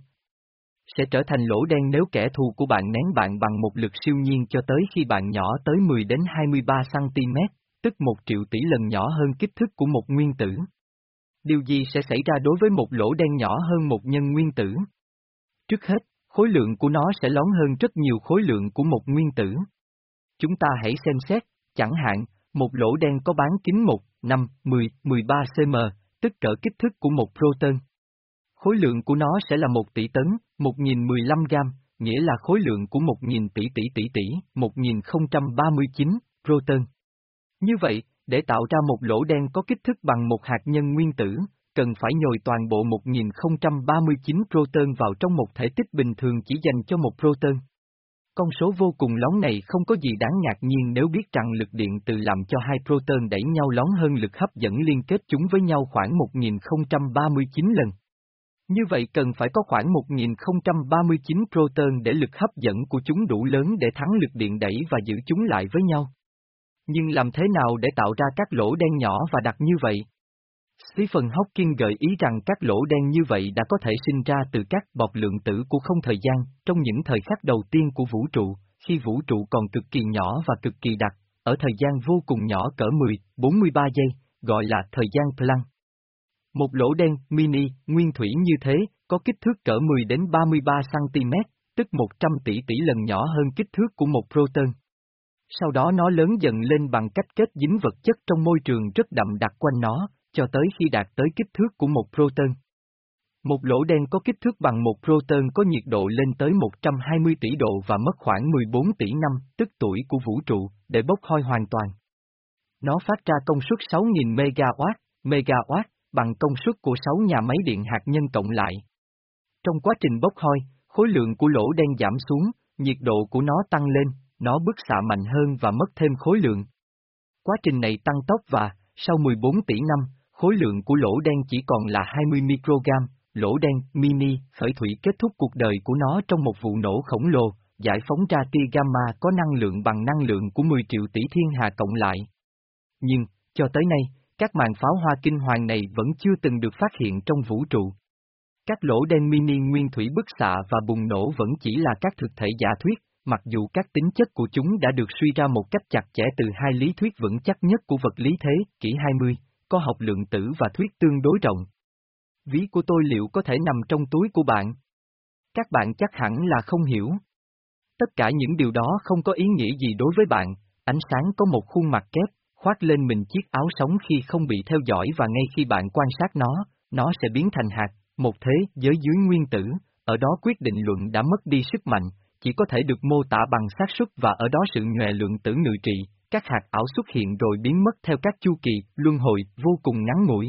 Sẽ trở thành lỗ đen nếu kẻ thù của bạn nén bạn bằng một lực siêu nhiên cho tới khi bạn nhỏ tới mười đến hai mươi ba xăng-ti-mét, tức một triệu tỷ lần nhỏ hơn kích thước của một nguyên tử. Điều gì sẽ xảy ra đối với một lỗ đen nhỏ hơn một nhân nguyên tử? Trước hết, khối lượng của nó sẽ lớn hơn rất nhiều khối lượng của một nguyên tử. Chúng ta hãy xem xét, chẳng hạn, một lỗ đen có bán kính một, năm, mười, mười ba xăng-ti-mét, tức cỡ kích thước của một proton. Khối lượng của nó sẽ là một tỷ tấn, một nghìn mười lăm gam, nghĩa là khối lượng của một nghìn tỷ tỷ tỷ tỷ, một nghìn không trăm ba mươi chín, proton. Như vậy, để tạo ra một lỗ đen có kích thước bằng một hạt nhân nguyên tử, cần phải nhồi toàn bộ một nghìn không trăm ba mươi chín proton vào trong một thể tích bình thường chỉ dành cho một proton. Con số vô cùng lớn này không có gì đáng ngạc nhiên nếu biết rằng lực điện từ làm cho hai proton đẩy nhau lớn hơn lực hấp dẫn liên kết chúng với nhau khoảng một nghìn không trăm ba mươi chín lần. Như vậy cần phải có khoảng một nghìn không trăm ba mươi chín proton để lực hấp dẫn của chúng đủ lớn để thắng lực điện đẩy và giữ chúng lại với nhau. Nhưng làm thế nào để tạo ra các lỗ đen nhỏ và đặc như vậy? Stephen Hawking gợi ý rằng các lỗ đen như vậy đã có thể sinh ra từ các bọt lượng tử của không thời gian, trong những thời khắc đầu tiên của vũ trụ, khi vũ trụ còn cực kỳ nhỏ và cực kỳ đặc, ở thời gian vô cùng nhỏ cỡ mười, bốn mươi ba giây, gọi là thời gian Planck. Một lỗ đen mini, nguyên thủy như thế, có kích thước cỡ mười đến ba mươi ba xăng-ti-mét, tức một trăm tỷ tỷ lần nhỏ hơn kích thước của một proton. Sau đó nó lớn dần lên bằng cách kết dính vật chất trong môi trường rất đậm đặc quanh nó, cho tới khi đạt tới kích thước của một proton. Một lỗ đen có kích thước bằng một proton có nhiệt độ lên tới một trăm hai mươi tỷ độ và mất khoảng mười bốn tỷ năm, tức tuổi của vũ trụ, để bốc hơi hoàn toàn. Nó phát ra công suất sáu nghìn megawatt, megawatt, bằng công suất của sáu nhà máy điện hạt nhân cộng lại. Trong quá trình bốc hơi, khối lượng của lỗ đen giảm xuống, nhiệt độ của nó tăng lên, nó bức xạ mạnh hơn và mất thêm khối lượng. Quá trình này tăng tốc và, sau mười bốn tỷ năm, khối lượng của lỗ đen chỉ còn là hai mươi microgram, lỗ đen mini khởi thủy kết thúc cuộc đời của nó trong một vụ nổ khổng lồ, giải phóng ra tia gamma có năng lượng bằng năng lượng của mười triệu tỷ thiên hà cộng lại. Nhưng, cho tới nay, các màn pháo hoa kinh hoàng này vẫn chưa từng được phát hiện trong vũ trụ. Các lỗ đen mini nguyên thủy bức xạ và bùng nổ vẫn chỉ là các thực thể giả thuyết, mặc dù các tính chất của chúng đã được suy ra một cách chặt chẽ từ hai lý thuyết vững chắc nhất của vật lý thế kỷ hai mươi, có học lượng tử và thuyết tương đối rộng. Ví của tôi liệu có thể nằm trong túi của bạn? Các bạn chắc hẳn là không hiểu. Tất cả những điều đó không có ý nghĩa gì đối với bạn, ánh sáng có một khuôn mặt kép, khoác lên mình chiếc áo sống khi không bị theo dõi và ngay khi bạn quan sát nó, nó sẽ biến thành hạt, một thế giới dưới nguyên tử, ở đó quyết định luận đã mất đi sức mạnh, chỉ có thể được mô tả bằng xác suất và ở đó sự nhòe lượng tử ngự trị, các hạt ảo xuất hiện rồi biến mất theo các chu kỳ, luân hồi, vô cùng ngắn ngủi.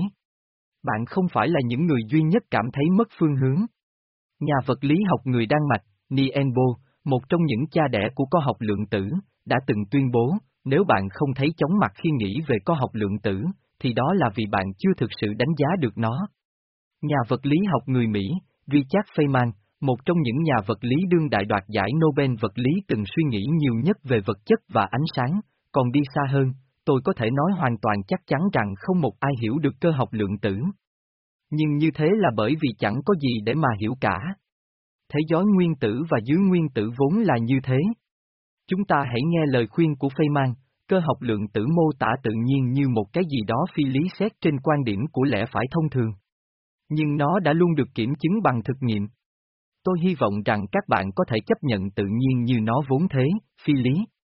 Bạn không phải là những người duy nhất cảm thấy mất phương hướng. Nhà vật lý học người Đan Mạch, Niels Bohr, một trong những cha đẻ của cơ học lượng tử, đã từng tuyên bố, nếu bạn không thấy chóng mặt khi nghĩ về cơ học lượng tử, thì đó là vì bạn chưa thực sự đánh giá được nó. Nhà vật lý học người Mỹ, Richard Feynman, một trong những nhà vật lý đương đại đoạt giải Nobel vật lý từng suy nghĩ nhiều nhất về vật chất và ánh sáng, còn đi xa hơn, tôi có thể nói hoàn toàn chắc chắn rằng không một ai hiểu được cơ học lượng tử. Nhưng như thế là bởi vì chẳng có gì để mà hiểu cả. Thế giới nguyên tử và dưới nguyên tử vốn là như thế. Chúng ta hãy nghe lời khuyên của Feynman, cơ học lượng tử mô tả tự nhiên như một cái gì đó phi lý xét trên quan điểm của lẽ phải thông thường. Nhưng nó đã luôn được kiểm chứng bằng thực nghiệm. Tôi hy vọng rằng các bạn có thể chấp nhận tự nhiên như nó vốn thế, phi lý.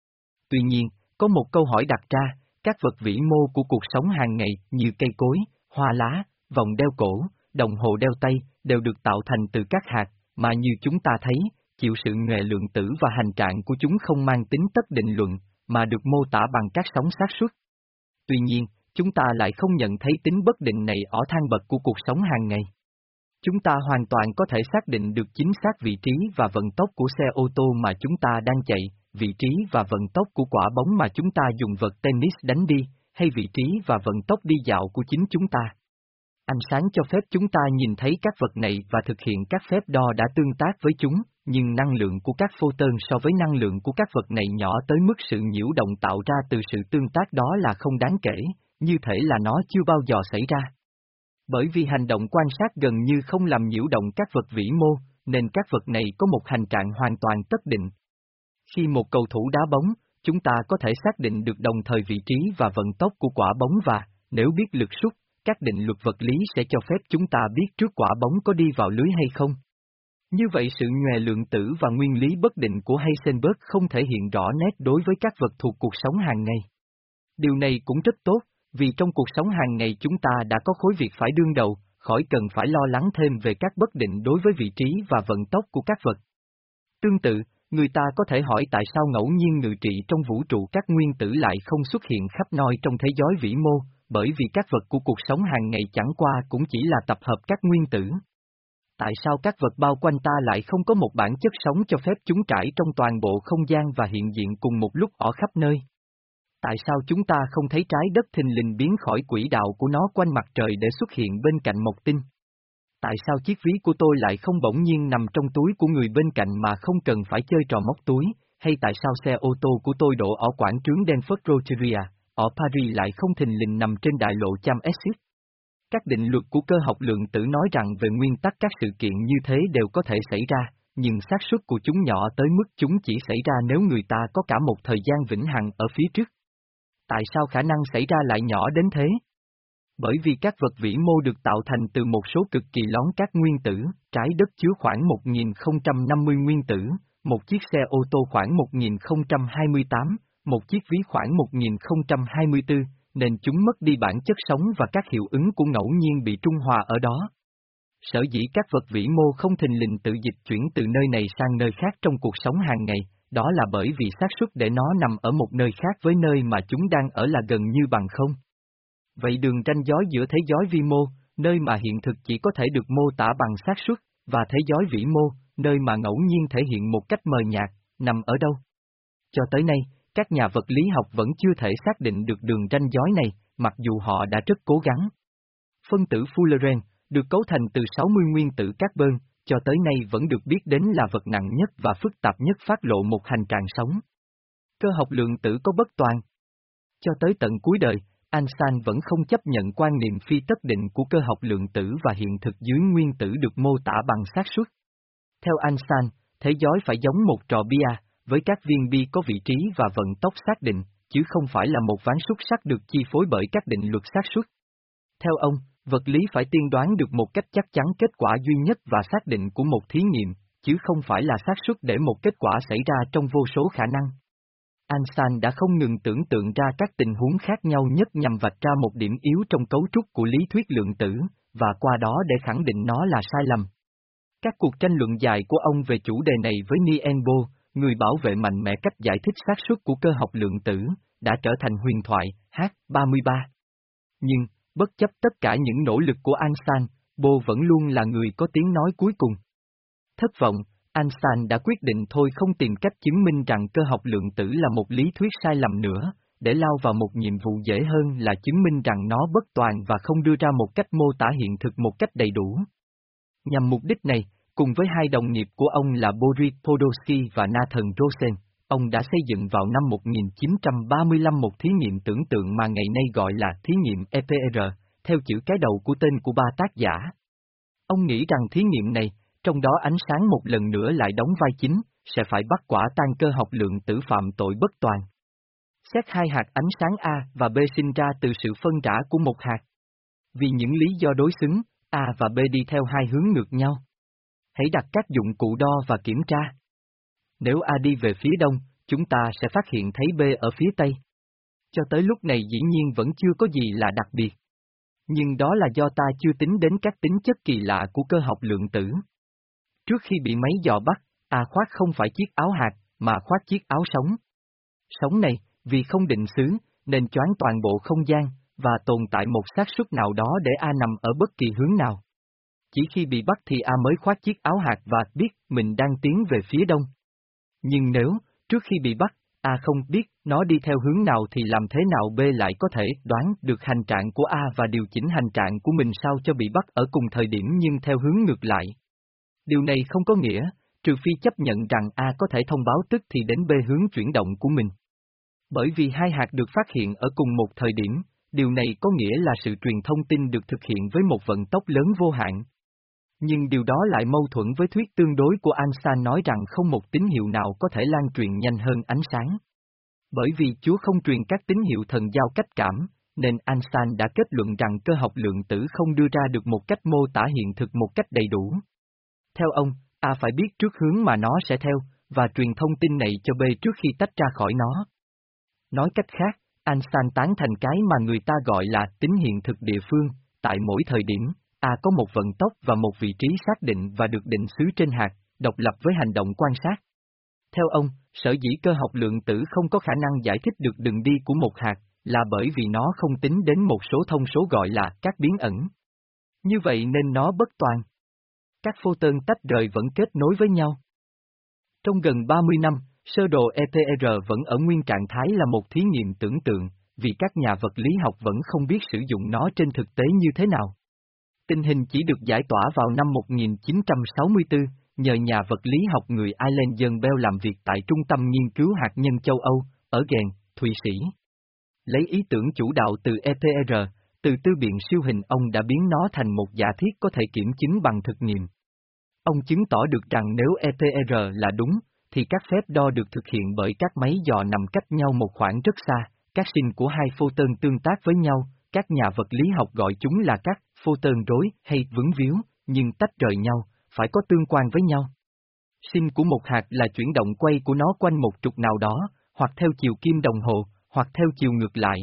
Tuy nhiên, có một câu hỏi đặt ra, các vật vĩ mô của cuộc sống hàng ngày như cây cối, hoa lá, vòng đeo cổ, đồng hồ đeo tay, đều được tạo thành từ các hạt, mà như chúng ta thấy, chịu sự nhòe lượng tử và hành trạng của chúng không mang tính tất định luận, mà được mô tả bằng các sóng xác suất. Tuy nhiên, chúng ta lại không nhận thấy tính bất định này ở thang bậc của cuộc sống hàng ngày. Chúng ta hoàn toàn có thể xác định được chính xác vị trí và vận tốc của xe ô tô mà chúng ta đang chạy, vị trí và vận tốc của quả bóng mà chúng ta dùng vật tennis đánh đi, hay vị trí và vận tốc đi dạo của chính chúng ta. Ánh sáng cho phép chúng ta nhìn thấy các vật này và thực hiện các phép đo đã tương tác với chúng, nhưng năng lượng của các photon so với năng lượng của các vật này nhỏ tới mức sự nhiễu động tạo ra từ sự tương tác đó là không đáng kể, như thể là nó chưa bao giờ xảy ra. Bởi vì hành động quan sát gần như không làm nhiễu động các vật vĩ mô, nên các vật này có một hành trạng hoàn toàn tất định. Khi một cầu thủ đá bóng, chúng ta có thể xác định được đồng thời vị trí và vận tốc của quả bóng và, nếu biết lực suất, các định luật vật lý sẽ cho phép chúng ta biết trước quả bóng có đi vào lưới hay không. Như vậy sự nhòe lượng tử và nguyên lý bất định của Heisenberg không thể hiện rõ nét đối với các vật thuộc cuộc sống hàng ngày. Điều này cũng rất tốt, vì trong cuộc sống hàng ngày chúng ta đã có khối việc phải đương đầu, khỏi cần phải lo lắng thêm về các bất định đối với vị trí và vận tốc của các vật. Tương tự, người ta có thể hỏi tại sao ngẫu nhiên ngự trị trong vũ trụ các nguyên tử lại không xuất hiện khắp nơi trong thế giới vĩ mô, bởi vì các vật của cuộc sống hàng ngày chẳng qua cũng chỉ là tập hợp các nguyên tử. Tại sao các vật bao quanh ta lại không có một bản chất sống cho phép chúng trải trong toàn bộ không gian và hiện diện cùng một lúc ở khắp nơi? Tại sao chúng ta không thấy trái đất thình lình biến khỏi quỹ đạo của nó quanh mặt trời để xuất hiện bên cạnh một tinh? Tại sao chiếc ví của tôi lại không bỗng nhiên nằm trong túi của người bên cạnh mà không cần phải chơi trò móc túi, hay tại sao xe ô tô của tôi đổ ở quảng trường Denford Rocheria, ở Paris lại không thình lình nằm trên đại lộ Cham Exit? Các định luật của cơ học lượng tử nói rằng về nguyên tắc các sự kiện như thế đều có thể xảy ra, nhưng xác suất của chúng nhỏ tới mức chúng chỉ xảy ra nếu người ta có cả một thời gian vĩnh hằng ở phía trước. Tại sao khả năng xảy ra lại nhỏ đến thế? Bởi vì các vật vĩ mô được tạo thành từ một số cực kỳ lón các nguyên tử, trái đất chứa khoảng một nghìn không trăm năm mươi nguyên tử, một chiếc xe ô tô khoảng một nghìn không trăm hai mươi tám, một chiếc ví khoảng một nghìn không trăm hai mươi tư, nên chúng mất đi bản chất sống và các hiệu ứng của ngẫu nhiên bị trung hòa ở đó. Sở dĩ các vật vĩ mô không thình lình tự dịch chuyển từ nơi này sang nơi khác trong cuộc sống hàng ngày, đó là bởi vì xác suất để nó nằm ở một nơi khác với nơi mà chúng đang ở là gần như bằng không. Vậy đường ranh giới giữa thế giới vi mô, nơi mà hiện thực chỉ có thể được mô tả bằng xác suất, và thế giới vĩ mô, nơi mà ngẫu nhiên thể hiện một cách mờ nhạt, nằm ở đâu? Cho tới nay, các nhà vật lý học vẫn chưa thể xác định được đường ranh giới này, mặc dù họ đã rất cố gắng. Phân tử fullerene, được cấu thành từ sáu mươi nguyên tử carbon, cho tới nay vẫn được biết đến là vật nặng nhất và phức tạp nhất phát lộ một hành trạng sống. Cơ học lượng tử có bất toàn. Cho tới tận cuối đời, Einstein vẫn không chấp nhận quan niệm phi tất định của cơ học lượng tử và hiện thực dưới nguyên tử được mô tả bằng xác suất. Theo Einstein, thế giới phải giống một trò bia, với các viên bi có vị trí và vận tốc xác định, chứ không phải là một ván xúc sắc được chi phối bởi các định luật xác suất. Theo ông, vật lý phải tiên đoán được một cách chắc chắn kết quả duy nhất và xác định của một thí nghiệm, chứ không phải là xác suất để một kết quả xảy ra trong vô số khả năng. Einstein đã không ngừng tưởng tượng ra các tình huống khác nhau nhất nhằm vạch ra một điểm yếu trong cấu trúc của lý thuyết lượng tử, và qua đó để khẳng định nó là sai lầm. Các cuộc tranh luận dài của ông về chủ đề này với Niels Bohr, người bảo vệ mạnh mẽ cách giải thích xác suất của cơ học lượng tử, đã trở thành huyền thoại, H ba mươi ba. Nhưng, bất chấp tất cả những nỗ lực của Einstein, Bohr vẫn luôn là người có tiếng nói cuối cùng. Thất vọng, Einstein đã quyết định thôi không tìm cách chứng minh rằng cơ học lượng tử là một lý thuyết sai lầm nữa, để lao vào một nhiệm vụ dễ hơn là chứng minh rằng nó bất toàn và không đưa ra một cách mô tả hiện thực một cách đầy đủ. Nhằm mục đích này, cùng với hai đồng nghiệp của ông là Boris Podolsky và Nathan Rosen, ông đã xây dựng vào năm một nghìn chín trăm ba mươi lăm một thí nghiệm tưởng tượng mà ngày nay gọi là thí nghiệm e pê rờ, theo chữ cái đầu của tên của ba tác giả. Ông nghĩ rằng thí nghiệm này, trong đó ánh sáng một lần nữa lại đóng vai chính, sẽ phải bắt quả tang cơ học lượng tử phạm tội bất toàn. Xét hai hạt ánh sáng A và B sinh ra từ sự phân rã của một hạt. Vì những lý do đối xứng, A và B đi theo hai hướng ngược nhau. Hãy đặt các dụng cụ đo và kiểm tra. Nếu A đi về phía đông, chúng ta sẽ phát hiện thấy B ở phía tây. Cho tới lúc này dĩ nhiên vẫn chưa có gì là đặc biệt. Nhưng đó là do ta chưa tính đến các tính chất kỳ lạ của cơ học lượng tử. Trước khi bị máy dò bắt, A khoác không phải chiếc áo hạt, mà khoác chiếc áo sống. Sống này, vì không định xứ, nên choán toàn bộ không gian, và tồn tại một xác suất nào đó để A nằm ở bất kỳ hướng nào. Chỉ khi bị bắt thì A mới khoác chiếc áo hạt và biết mình đang tiến về phía đông. Nhưng nếu, trước khi bị bắt, A không biết nó đi theo hướng nào thì làm thế nào B lại có thể đoán được hành trạng của A và điều chỉnh hành trạng của mình sao cho bị bắt ở cùng thời điểm nhưng theo hướng ngược lại. Điều này không có nghĩa, trừ phi chấp nhận rằng A có thể thông báo tức thì đến B hướng chuyển động của mình. Bởi vì hai hạt được phát hiện ở cùng một thời điểm, điều này có nghĩa là sự truyền thông tin được thực hiện với một vận tốc lớn vô hạn. Nhưng điều đó lại mâu thuẫn với thuyết tương đối của Einstein nói rằng không một tín hiệu nào có thể lan truyền nhanh hơn ánh sáng. Bởi vì Chúa không truyền các tín hiệu thần giao cách cảm, nên Einstein đã kết luận rằng cơ học lượng tử không đưa ra được một cách mô tả hiện thực một cách đầy đủ. Theo ông, A phải biết trước hướng mà nó sẽ theo, và truyền thông tin này cho B trước khi tách ra khỏi nó. Nói cách khác, Einstein tán thành cái mà người ta gọi là tính hiện thực địa phương, tại mỗi thời điểm, A có một vận tốc và một vị trí xác định và được định xứ trên hạt, độc lập với hành động quan sát. Theo ông, sở dĩ cơ học lượng tử không có khả năng giải thích được đường đi của một hạt, là bởi vì nó không tính đến một số thông số gọi là các biến ẩn. Như vậy nên nó bất toàn. Các photon tách rời vẫn kết nối với nhau. Trong gần ba mươi năm, sơ đồ e pê rờ vẫn ở nguyên trạng thái là một thí nghiệm tưởng tượng, vì các nhà vật lý học vẫn không biết sử dụng nó trên thực tế như thế nào. Tình hình chỉ được giải tỏa vào năm một nghìn chín trăm sáu mươi tư, nhờ nhà vật lý học người Ireland John Bell làm việc tại Trung tâm Nghiên cứu Hạt nhân châu Âu, ở Gen, Thụy Sĩ. Lấy ý tưởng chủ đạo từ e pê rờ, từ tư biện siêu hình ông đã biến nó thành một giả thiết có thể kiểm chứng bằng thực nghiệm. Ông chứng tỏ được rằng nếu e pê rờ là đúng, thì các phép đo được thực hiện bởi các máy dò nằm cách nhau một khoảng rất xa, các sinh của hai photon tương tác với nhau, các nhà vật lý học gọi chúng là các photon rối hay vướng víu, nhưng tách rời nhau, phải có tương quan với nhau. Sinh của một hạt là chuyển động quay của nó quanh một trục nào đó, hoặc theo chiều kim đồng hồ, hoặc theo chiều ngược lại.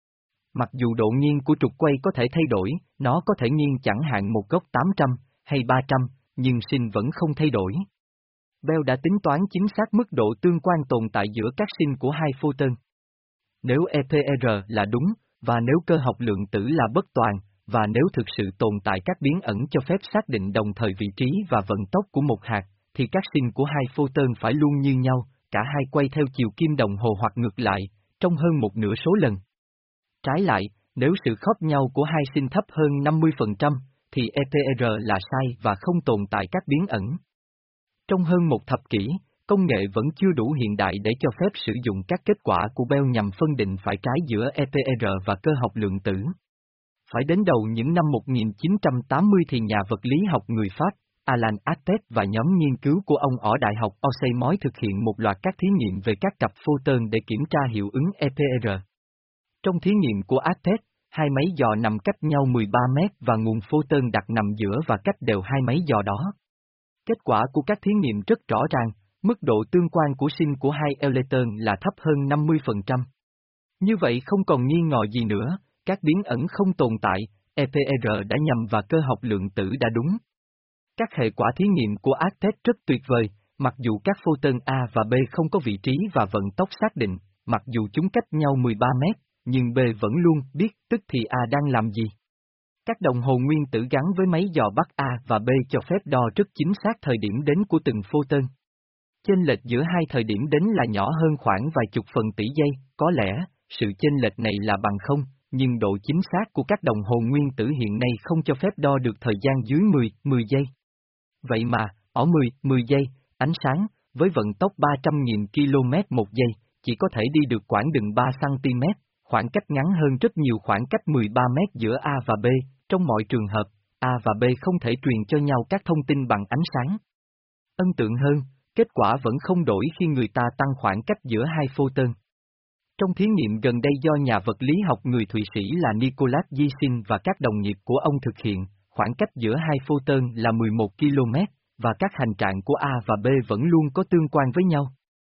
Mặc dù độ nghiêng của trục quay có thể thay đổi, nó có thể nghiêng chẳng hạn một góc tám trăm hay ba trăm, nhưng sinh vẫn không thay đổi. Bell đã tính toán chính xác mức độ tương quan tồn tại giữa các sinh của hai photon. Nếu e pê rờ là đúng, và nếu cơ học lượng tử là bất toàn, và nếu thực sự tồn tại các biến ẩn cho phép xác định đồng thời vị trí và vận tốc của một hạt, thì các sinh của hai photon phải luôn như nhau, cả hai quay theo chiều kim đồng hồ hoặc ngược lại, trong hơn một nửa số lần. Trái lại, nếu sự khớp nhau của hai sinh thấp hơn năm mươi phần trăm, thì e pê rờ là sai và không tồn tại các biến ẩn. Trong hơn một thập kỷ, công nghệ vẫn chưa đủ hiện đại để cho phép sử dụng các kết quả của Bell nhằm phân định phải trái giữa e pê rờ và cơ học lượng tử. Phải đến đầu những năm một nghìn chín trăm tám mươi thì nhà vật lý học người Pháp, Alain Aspect và nhóm nghiên cứu của ông ở Đại học Orsay mới thực hiện một loạt các thí nghiệm về các cặp photon để kiểm tra hiệu ứng e pê rờ. Trong thí nghiệm của Aspect, hai máy dò nằm cách nhau mười ba mét và nguồn photon đặt nằm giữa và cách đều hai máy dò đó. Kết quả của các thí nghiệm rất rõ ràng, mức độ tương quan của sinh của hai electron là thấp hơn năm mươi phần trăm. Như vậy không còn nghi ngờ gì nữa, các biến ẩn không tồn tại, e pê rờ đã nhầm và cơ học lượng tử đã đúng. Các hệ quả thí nghiệm của Aspect rất tuyệt vời, mặc dù các photon A và B không có vị trí và vận tốc xác định, mặc dù chúng cách nhau mười ba mét, nhưng B vẫn luôn biết tức thì A đang làm gì. Các đồng hồ nguyên tử gắn với máy dò bắt A và B cho phép đo rất chính xác thời điểm đến của từng photon. Chênh lệch giữa hai thời điểm đến là nhỏ hơn khoảng vài chục phần tỷ giây, có lẽ, sự chênh lệch này là bằng không, nhưng độ chính xác của các đồng hồ nguyên tử hiện nay không cho phép đo được thời gian dưới mười, mười giây. Vậy mà, ở mười, mười giây, ánh sáng, với vận tốc ba trăm nghìn ki lô mét một giây, chỉ có thể đi được quãng đường ba xăng-ti-mét, khoảng cách ngắn hơn rất nhiều khoảng cách mười ba mét giữa A và B, trong mọi trường hợp, A và B không thể truyền cho nhau các thông tin bằng ánh sáng. Ấn tượng hơn, kết quả vẫn không đổi khi người ta tăng khoảng cách giữa hai photon. Trong thí nghiệm gần đây do nhà vật lý học người Thụy Sĩ là Nicolas Gisin và các đồng nghiệp của ông thực hiện, khoảng cách giữa hai photon là mười một ki lô mét, và các hành trạng của A và B vẫn luôn có tương quan với nhau.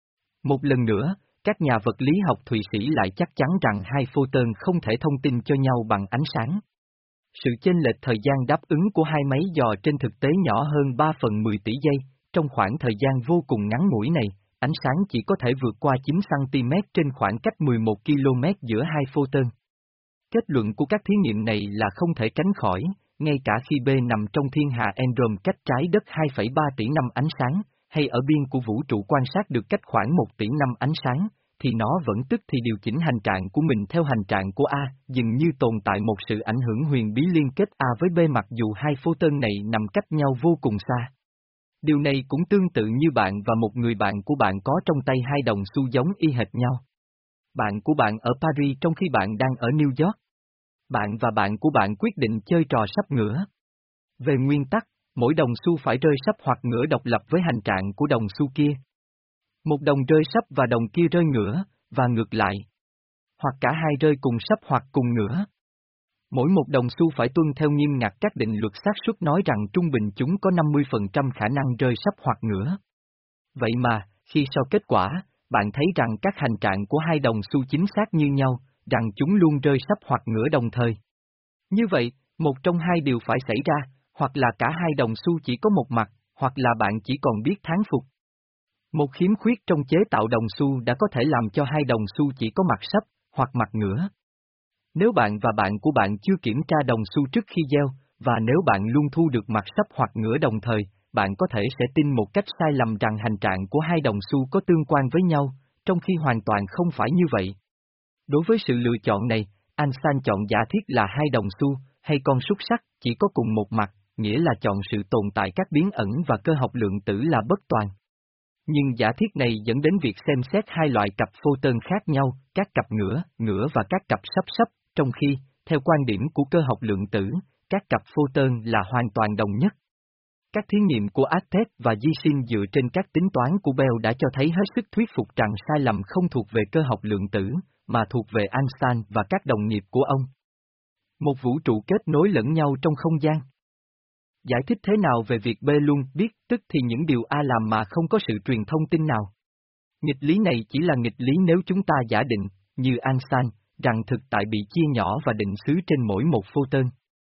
Một lần nữa, các nhà vật lý học Thụy Sĩ lại chắc chắn rằng hai photon không thể thông tin cho nhau bằng ánh sáng. Sự chênh lệch thời gian đáp ứng của hai máy dò trên thực tế nhỏ hơn ba phần mười tỷ giây, trong khoảng thời gian vô cùng ngắn ngủi này, ánh sáng chỉ có thể vượt qua chín xăng-ti-mét trên khoảng cách mười một ki lô mét giữa hai photon. Kết luận của các thí nghiệm này là không thể tránh khỏi, ngay cả khi B nằm trong thiên hà Androm cách trái đất hai phẩy ba tỷ năm ánh sáng, hay ở biên của vũ trụ quan sát được cách khoảng một tỷ năm ánh sáng, thì nó vẫn tức thì điều chỉnh hành trạng của mình theo hành trạng của A, dường như tồn tại một sự ảnh hưởng huyền bí liên kết A với B mặc dù hai photon này nằm cách nhau vô cùng xa. Điều này cũng tương tự như bạn và một người bạn của bạn có trong tay hai đồng xu giống y hệt nhau. Bạn của bạn ở Paris trong khi bạn đang ở New York. Bạn và bạn của bạn quyết định chơi trò sắp ngửa. Về nguyên tắc, mỗi đồng xu phải rơi sắp hoặc ngửa độc lập với hành trạng của đồng xu kia. Một đồng rơi sắp và đồng kia rơi ngửa, và ngược lại. Hoặc cả hai rơi cùng sắp hoặc cùng ngửa. Mỗi một đồng xu phải tuân theo nghiêm ngặt các định luật xác suất nói rằng trung bình chúng có năm mươi phần trăm khả năng rơi sắp hoặc ngửa. Vậy mà, khi so kết quả, bạn thấy rằng các hành trạng của hai đồng xu chính xác như nhau, rằng chúng luôn rơi sắp hoặc ngửa đồng thời. Như vậy, một trong hai điều phải xảy ra, hoặc là cả hai đồng xu chỉ có một mặt, hoặc là bạn chỉ còn biết thán phục. Một khiếm khuyết trong chế tạo đồng xu đã có thể làm cho hai đồng xu chỉ có mặt sắp, hoặc mặt ngửa. Nếu bạn và bạn của bạn chưa kiểm tra đồng xu trước khi gieo, và nếu bạn luôn thu được mặt sắp hoặc ngửa đồng thời, bạn có thể sẽ tin một cách sai lầm rằng hành trạng của hai đồng xu có tương quan với nhau, trong khi hoàn toàn không phải như vậy. Đối với sự lựa chọn này, Einstein chọn giả thiết là hai đồng xu, hay con xúc xắc, chỉ có cùng một mặt, nghĩa là chọn sự tồn tại các biến ẩn và cơ học lượng tử là bất toàn. Nhưng giả thiết này dẫn đến việc xem xét hai loại cặp photon khác nhau, các cặp ngửa, ngửa và các cặp sắp sắp, trong khi, theo quan điểm của cơ học lượng tử, các cặp photon là hoàn toàn đồng nhất. Các thí nghiệm của Artet và Gisin dựa trên các tính toán của Bell đã cho thấy hết sức thuyết phục rằng sai lầm không thuộc về cơ học lượng tử, mà thuộc về Einstein và các đồng nghiệp của ông. Một vũ trụ kết nối lẫn nhau trong không gian. Giải thích thế nào về việc B luôn biết, tức thì những điều A làm mà không có sự truyền thông tin nào? Nghịch lý này chỉ là nghịch lý nếu chúng ta giả định, như Einstein, rằng thực tại bị chia nhỏ và định xứ trên mỗi một photon.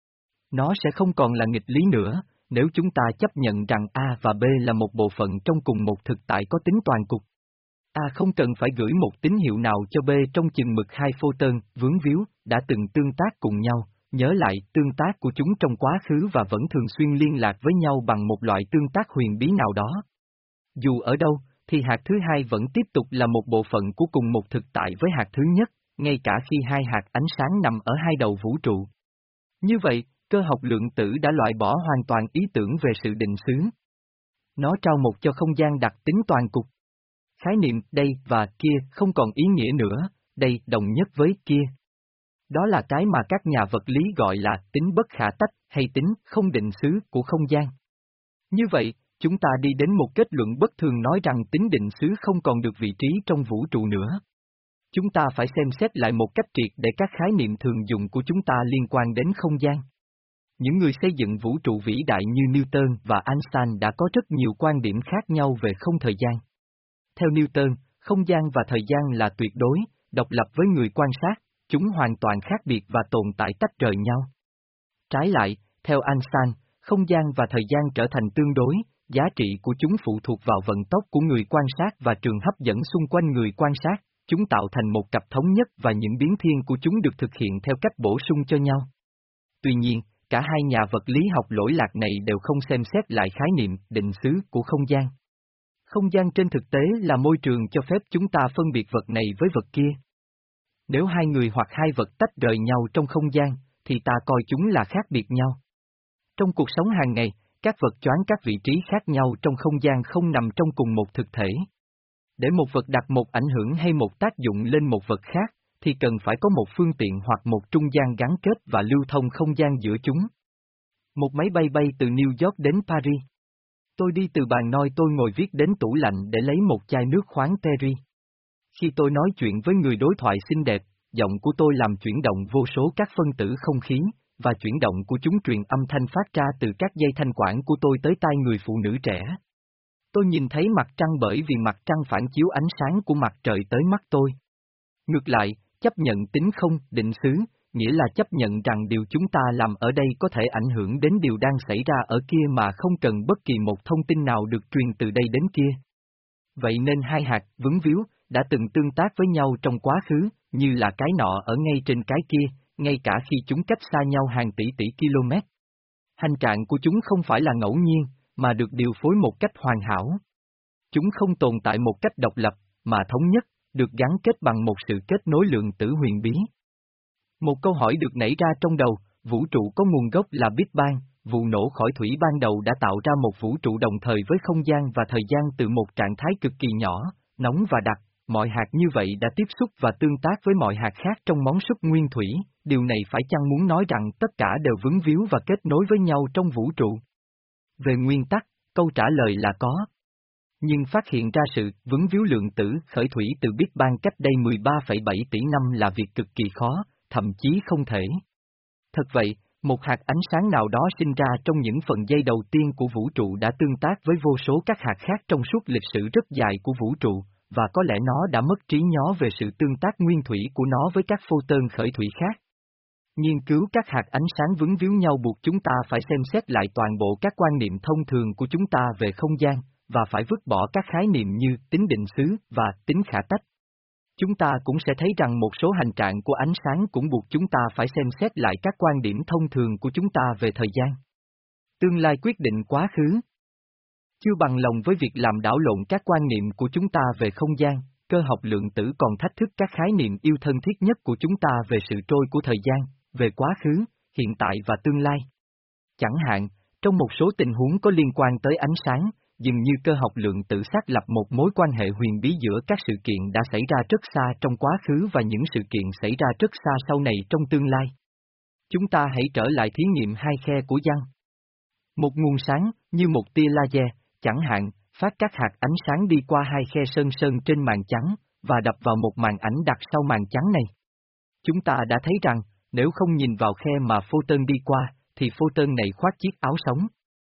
Nó sẽ không còn là nghịch lý nữa, nếu chúng ta chấp nhận rằng A và B là một bộ phận trong cùng một thực tại có tính toàn cục. A không cần phải gửi một tín hiệu nào cho B trong chừng mực hai photon, vướng víu, đã từng tương tác cùng nhau, nhớ lại tương tác của chúng trong quá khứ và vẫn thường xuyên liên lạc với nhau bằng một loại tương tác huyền bí nào đó. Dù ở đâu, thì hạt thứ hai vẫn tiếp tục là một bộ phận của cùng một thực tại với hạt thứ nhất, ngay cả khi hai hạt ánh sáng nằm ở hai đầu vũ trụ. Như vậy, cơ học lượng tử đã loại bỏ hoàn toàn ý tưởng về sự định xứ. Nó trao một cho không gian đặc tính toàn cục. Khái niệm đây và kia không còn ý nghĩa nữa, đây đồng nhất với kia. Đó là cái mà các nhà vật lý gọi là tính bất khả tách hay tính không định xứ của không gian. Như vậy, chúng ta đi đến một kết luận bất thường nói rằng tính định xứ không còn được vị trí trong vũ trụ nữa. Chúng ta phải xem xét lại một cách triệt để các khái niệm thường dùng của chúng ta liên quan đến không gian. Những người xây dựng vũ trụ vĩ đại như Newton và Einstein đã có rất nhiều quan điểm khác nhau về không thời gian. Theo Newton, không gian và thời gian là tuyệt đối, độc lập với người quan sát, chúng hoàn toàn khác biệt và tồn tại tách rời nhau. Trái lại, theo Einstein, không gian và thời gian trở thành tương đối, giá trị của chúng phụ thuộc vào vận tốc của người quan sát và trường hấp dẫn xung quanh người quan sát, chúng tạo thành một cặp thống nhất và những biến thiên của chúng được thực hiện theo cách bổ sung cho nhau. Tuy nhiên, cả hai nhà vật lý học lỗi lạc này đều không xem xét lại khái niệm định xứ của không gian. Không gian trên thực tế là môi trường cho phép chúng ta phân biệt vật này với vật kia. Nếu hai người hoặc hai vật tách rời nhau trong không gian, thì ta coi chúng là khác biệt nhau. Trong cuộc sống hàng ngày, các vật choán các vị trí khác nhau trong không gian không nằm trong cùng một thực thể. Để một vật đặt một ảnh hưởng hay một tác dụng lên một vật khác, thì cần phải có một phương tiện hoặc một trung gian gắn kết và lưu thông không gian giữa chúng. Một máy bay bay từ New York đến Paris. Tôi đi từ bàn noi tôi ngồi viết đến tủ lạnh để lấy một chai nước khoáng Terry. Khi tôi nói chuyện với người đối thoại xinh đẹp, giọng của tôi làm chuyển động vô số các phân tử không khí, và chuyển động của chúng truyền âm thanh phát ra từ các dây thanh quản của tôi tới tai người phụ nữ trẻ. Tôi nhìn thấy mặt trăng bởi vì mặt trăng phản chiếu ánh sáng của mặt trời tới mắt tôi. Ngược lại, chấp nhận tính không định xứ, nghĩa là chấp nhận rằng điều chúng ta làm ở đây có thể ảnh hưởng đến điều đang xảy ra ở kia mà không cần bất kỳ một thông tin nào được truyền từ đây đến kia. Vậy nên hai hạt, vướng víu, đã từng tương tác với nhau trong quá khứ, như là cái nọ ở ngay trên cái kia, ngay cả khi chúng cách xa nhau hàng tỷ tỷ km. Hành trạng của chúng không phải là ngẫu nhiên, mà được điều phối một cách hoàn hảo. Chúng không tồn tại một cách độc lập, mà thống nhất, được gắn kết bằng một sự kết nối lượng tử huyền bí. Một câu hỏi được nảy ra trong đầu, vũ trụ có nguồn gốc là Big Bang, vụ nổ khỏi thủy ban đầu đã tạo ra một vũ trụ đồng thời với không gian và thời gian từ một trạng thái cực kỳ nhỏ, nóng và đặc, mọi hạt như vậy đã tiếp xúc và tương tác với mọi hạt khác trong món súp nguyên thủy, điều này phải chăng muốn nói rằng tất cả đều vướng víu và kết nối với nhau trong vũ trụ? Về nguyên tắc, câu trả lời là có. Nhưng phát hiện ra sự vướng víu lượng tử khởi thủy từ Big Bang cách đây mười ba phẩy bảy tỷ năm là việc cực kỳ khó, thậm chí không thể. Thật vậy, một hạt ánh sáng nào đó sinh ra trong những phần giây đầu tiên của vũ trụ đã tương tác với vô số các hạt khác trong suốt lịch sử rất dài của vũ trụ, và có lẽ nó đã mất trí nhớ về sự tương tác nguyên thủy của nó với các photon khởi thủy khác. Nghiên cứu các hạt ánh sáng vướng víu nhau buộc chúng ta phải xem xét lại toàn bộ các quan niệm thông thường của chúng ta về không gian, và phải vứt bỏ các khái niệm như tính định xứ và tính khả tách. Chúng ta cũng sẽ thấy rằng một số hành trạng của ánh sáng cũng buộc chúng ta phải xem xét lại các quan điểm thông thường của chúng ta về thời gian. Tương lai quyết định quá khứ. Chưa bằng lòng với việc làm đảo lộn các quan niệm của chúng ta về không gian, cơ học lượng tử còn thách thức các khái niệm yêu thân thiết nhất của chúng ta về sự trôi của thời gian, về quá khứ, hiện tại và tương lai. Chẳng hạn, trong một số tình huống có liên quan tới ánh sáng, dường như cơ học lượng tử xác lập một mối quan hệ huyền bí giữa các sự kiện đã xảy ra rất xa trong quá khứ và những sự kiện xảy ra rất xa sau này trong tương lai. Chúng ta hãy trở lại thí nghiệm hai khe của Young. Một nguồn sáng, như một tia laser, chẳng hạn, phát các hạt ánh sáng đi qua hai khe sơn sơn trên màn trắng, và đập vào một màn ảnh đặt sau màn trắng này. Chúng ta đã thấy rằng, nếu không nhìn vào khe mà photon đi qua, thì photon này khoác chiếc áo sống.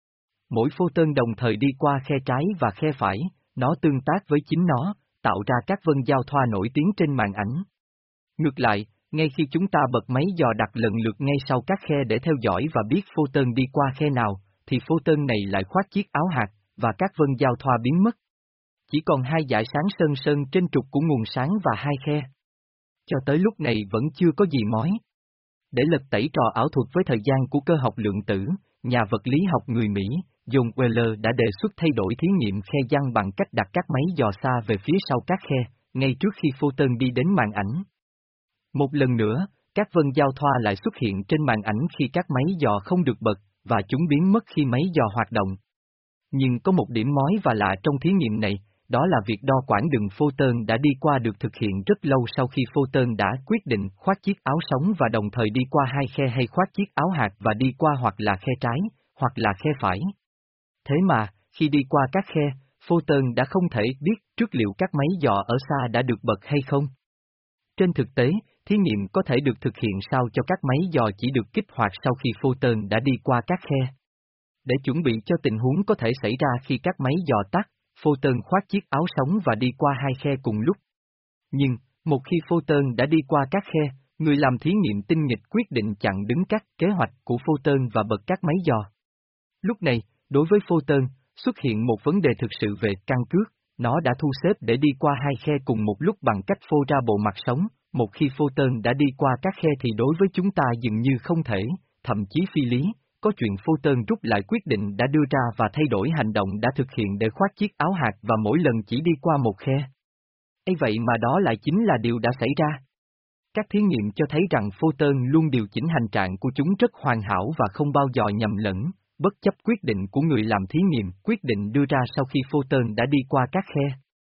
Mỗi photon đồng thời đi qua khe trái và khe phải, nó tương tác với chính nó, tạo ra các vân giao thoa nổi tiếng trên màn ảnh. Ngược lại, ngay khi chúng ta bật máy dò đặt lần lượt ngay sau các khe để theo dõi và biết photon đi qua khe nào, thì photon này lại khoác chiếc áo hạt, và các vân giao thoa biến mất. Chỉ còn hai dải sáng sơn sơn trên trục của nguồn sáng và hai khe. Cho tới lúc này vẫn chưa có gì mối. Để lật tẩy trò ảo thuật với thời gian của cơ học lượng tử, nhà vật lý học người Mỹ, John Wheeler đã đề xuất thay đổi thí nghiệm khe Young bằng cách đặt các máy dò xa về phía sau các khe, ngay trước khi photon đi đến màn ảnh. Một lần nữa, các vân giao thoa lại xuất hiện trên màn ảnh khi các máy dò không được bật, và chúng biến mất khi máy dò hoạt động. Nhưng có một điểm mối và lạ trong thí nghiệm này, đó là việc đo quãng đường photon đã đi qua được thực hiện rất lâu sau khi photon đã quyết định khoác chiếc áo sống và đồng thời đi qua hai khe hay khoác chiếc áo hạt và đi qua hoặc là khe trái, hoặc là khe phải. Thế mà, khi đi qua các khe, photon đã không thể biết trước liệu các máy dò ở xa đã được bật hay không. Trên thực tế, thí nghiệm có thể được thực hiện sao cho các máy dò chỉ được kích hoạt sau khi photon đã đi qua các khe. Để chuẩn bị cho tình huống có thể xảy ra khi các máy dò tắt, photon khoác chiếc áo sống và đi qua hai khe cùng lúc. Nhưng, một khi photon đã đi qua các khe, người làm thí nghiệm tinh nghịch quyết định chặn đứng các kế hoạch của photon và bật các máy dò. Lúc này, đối với photon, xuất hiện một vấn đề thực sự về căn cước, nó đã thu xếp để đi qua hai khe cùng một lúc bằng cách phô ra bộ mặt sống, một khi photon đã đi qua các khe thì đối với chúng ta dường như không thể, thậm chí phi lý, có chuyện photon rút lại quyết định đã đưa ra và thay đổi hành động đã thực hiện để khoác chiếc áo hạt và mỗi lần chỉ đi qua một khe. Ấy vậy mà đó lại chính là điều đã xảy ra. Các thí nghiệm cho thấy rằng photon luôn điều chỉnh hành trạng của chúng rất hoàn hảo và không bao giờ nhầm lẫn, bất chấp quyết định của người làm thí nghiệm, quyết định đưa ra sau khi photon đã đi qua các khe.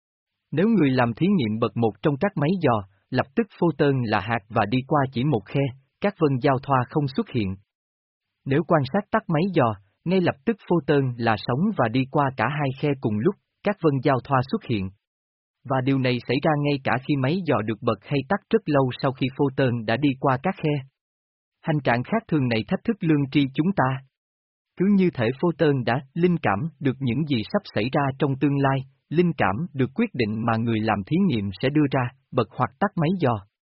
Nếu người làm thí nghiệm bật một trong các máy dò, lập tức photon là hạt và đi qua chỉ một khe, các vân giao thoa không xuất hiện. Nếu quan sát tắt máy dò, ngay lập tức photon là sống và đi qua cả hai khe cùng lúc, các vân giao thoa xuất hiện. Và điều này xảy ra ngay cả khi máy dò được bật hay tắt rất lâu sau khi photon đã đi qua các khe. Hành trạng khác thường này thách thức lương tri chúng ta. Cứ như thể photon đã linh cảm được những gì sắp xảy ra trong tương lai, linh cảm được quyết định mà người làm thí nghiệm sẽ đưa ra, bật hoặc tắt máy dò.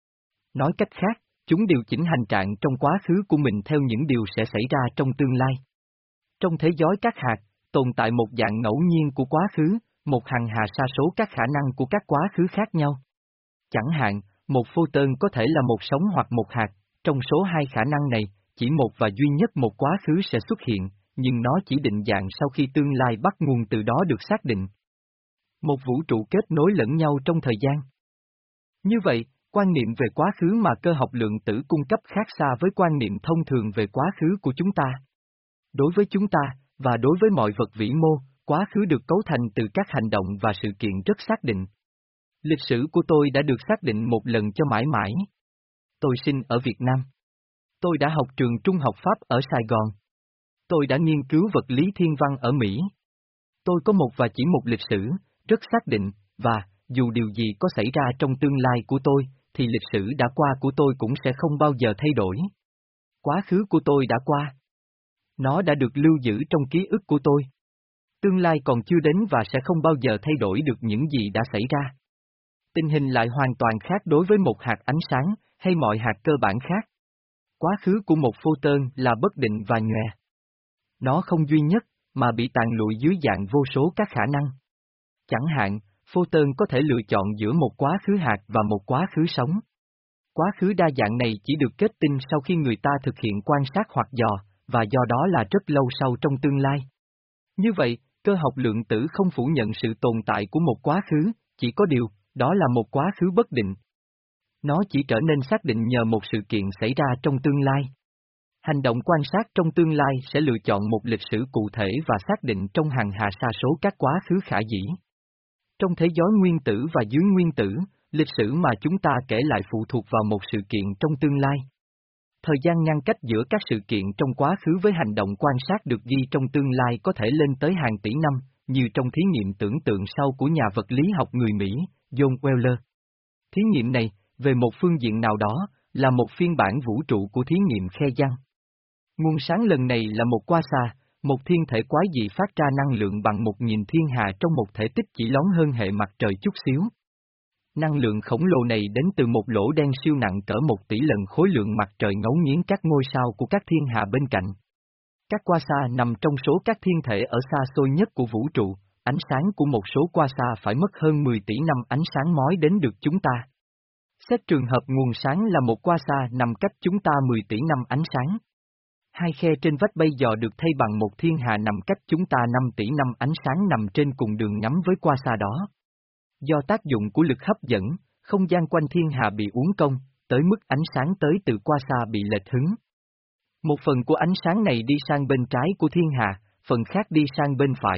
Nói cách khác, chúng điều chỉnh hành trạng trong quá khứ của mình theo những điều sẽ xảy ra trong tương lai. Trong thế giới các hạt, tồn tại một dạng ngẫu nhiên của quá khứ, một hằng hà sa số các khả năng của các quá khứ khác nhau. Chẳng hạn, một photon có thể là một sống hoặc một hạt, trong số hai khả năng này, chỉ một và duy nhất một quá khứ sẽ xuất hiện, nhưng nó chỉ định dạng sau khi tương lai bắt nguồn từ đó được xác định. Một vũ trụ kết nối lẫn nhau trong thời gian. Như vậy, quan niệm về quá khứ mà cơ học lượng tử cung cấp khác xa với quan niệm thông thường về quá khứ của chúng ta. Đối với chúng ta, và đối với mọi vật vĩ mô, quá khứ được cấu thành từ các hành động và sự kiện rất xác định. Lịch sử của tôi đã được xác định một lần cho mãi mãi. Tôi sinh ở Việt Nam. Tôi đã học trường trung học Pháp ở Sài Gòn. Tôi đã nghiên cứu vật lý thiên văn ở Mỹ. Tôi có một và chỉ một lịch sử, rất xác định, và, dù điều gì có xảy ra trong tương lai của tôi, thì lịch sử đã qua của tôi cũng sẽ không bao giờ thay đổi. Quá khứ của tôi đã qua. Nó đã được lưu giữ trong ký ức của tôi. Tương lai còn chưa đến và sẽ không bao giờ thay đổi được những gì đã xảy ra. Tình hình lại hoàn toàn khác đối với một hạt ánh sáng, hay mọi hạt cơ bản khác. Quá khứ của một photon là bất định và nhòe. Nó không duy nhất, mà bị tàn lụi dưới dạng vô số các khả năng. Chẳng hạn, photon có thể lựa chọn giữa một quá khứ hạt và một quá khứ sống. Quá khứ đa dạng này chỉ được kết tinh sau khi người ta thực hiện quan sát hoặc dò, và do đó là rất lâu sau trong tương lai. Như vậy, cơ học lượng tử không phủ nhận sự tồn tại của một quá khứ, chỉ có điều, đó là một quá khứ bất định. Nó chỉ trở nên xác định nhờ một sự kiện xảy ra trong tương lai. Hành động quan sát trong tương lai sẽ lựa chọn một lịch sử cụ thể và xác định trong hàng hà sa số các quá khứ khả dĩ. Trong thế giới nguyên tử và dưới nguyên tử, lịch sử mà chúng ta kể lại phụ thuộc vào một sự kiện trong tương lai. Thời gian ngăn cách giữa các sự kiện trong quá khứ với hành động quan sát được ghi trong tương lai có thể lên tới hàng tỷ năm, như trong thí nghiệm tưởng tượng sau của nhà vật lý học người Mỹ, John Wheeler. Thí nghiệm này, về một phương diện nào đó, là một phiên bản vũ trụ của thí nghiệm khe giăng. Nguồn sáng lần này là một quasar, một thiên thể quái dị phát ra năng lượng bằng một nghìn thiên hà trong một thể tích chỉ lớn hơn hệ mặt trời chút xíu. Năng lượng khổng lồ này đến từ một lỗ đen siêu nặng cỡ một tỷ lần khối lượng mặt trời ngấu nghiến các ngôi sao của các thiên hà bên cạnh. Các quasar nằm trong số các thiên thể ở xa xôi nhất của vũ trụ, ánh sáng của một số quasar phải mất hơn mười tỷ năm ánh sáng mới đến được chúng ta. Xét trường hợp nguồn sáng là một quasar nằm cách chúng ta mười tỷ năm ánh sáng. Hai khe trên vách bây giờ được thay bằng một thiên hà nằm cách chúng ta năm tỷ năm ánh sáng nằm trên cùng đường ngắm với quasar đó. Do tác dụng của lực hấp dẫn, không gian quanh thiên hà bị uốn cong, tới mức ánh sáng tới từ quasar bị lệch hướng. Một phần của ánh sáng này đi sang bên trái của thiên hà, phần khác đi sang bên phải.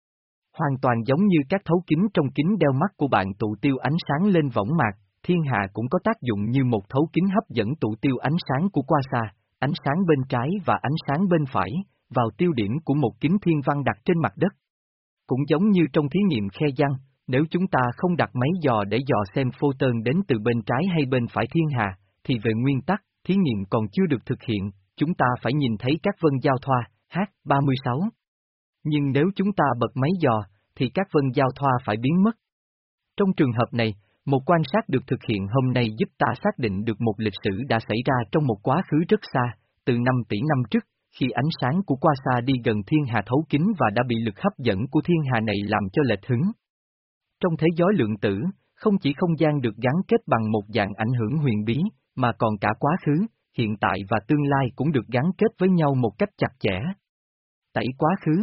Hoàn toàn giống như các thấu kính trong kính đeo mắt của bạn tụ tiêu ánh sáng lên võng mạc, thiên hà cũng có tác dụng như một thấu kính hấp dẫn tụ tiêu ánh sáng của quasar, ánh sáng bên trái và ánh sáng bên phải, vào tiêu điểm của một kính thiên văn đặt trên mặt đất. Cũng giống như trong thí nghiệm khe giăng, nếu chúng ta không đặt máy dò để dò xem photon đến từ bên trái hay bên phải thiên hà, thì về nguyên tắc, thí nghiệm còn chưa được thực hiện, chúng ta phải nhìn thấy các vân giao thoa, H ba mươi sáu. Nhưng nếu chúng ta bật máy dò, thì các vân giao thoa phải biến mất. Trong trường hợp này, một quan sát được thực hiện hôm nay giúp ta xác định được một lịch sử đã xảy ra trong một quá khứ rất xa, từ năm tỷ năm trước, khi ánh sáng của quasar đi gần thiên hà thấu kính và đã bị lực hấp dẫn của thiên hà này làm cho lệch hướng. Trong thế giới lượng tử, không chỉ không gian được gắn kết bằng một dạng ảnh hưởng huyền bí, mà còn cả quá khứ, hiện tại và tương lai cũng được gắn kết với nhau một cách chặt chẽ. Tẩy quá khứ.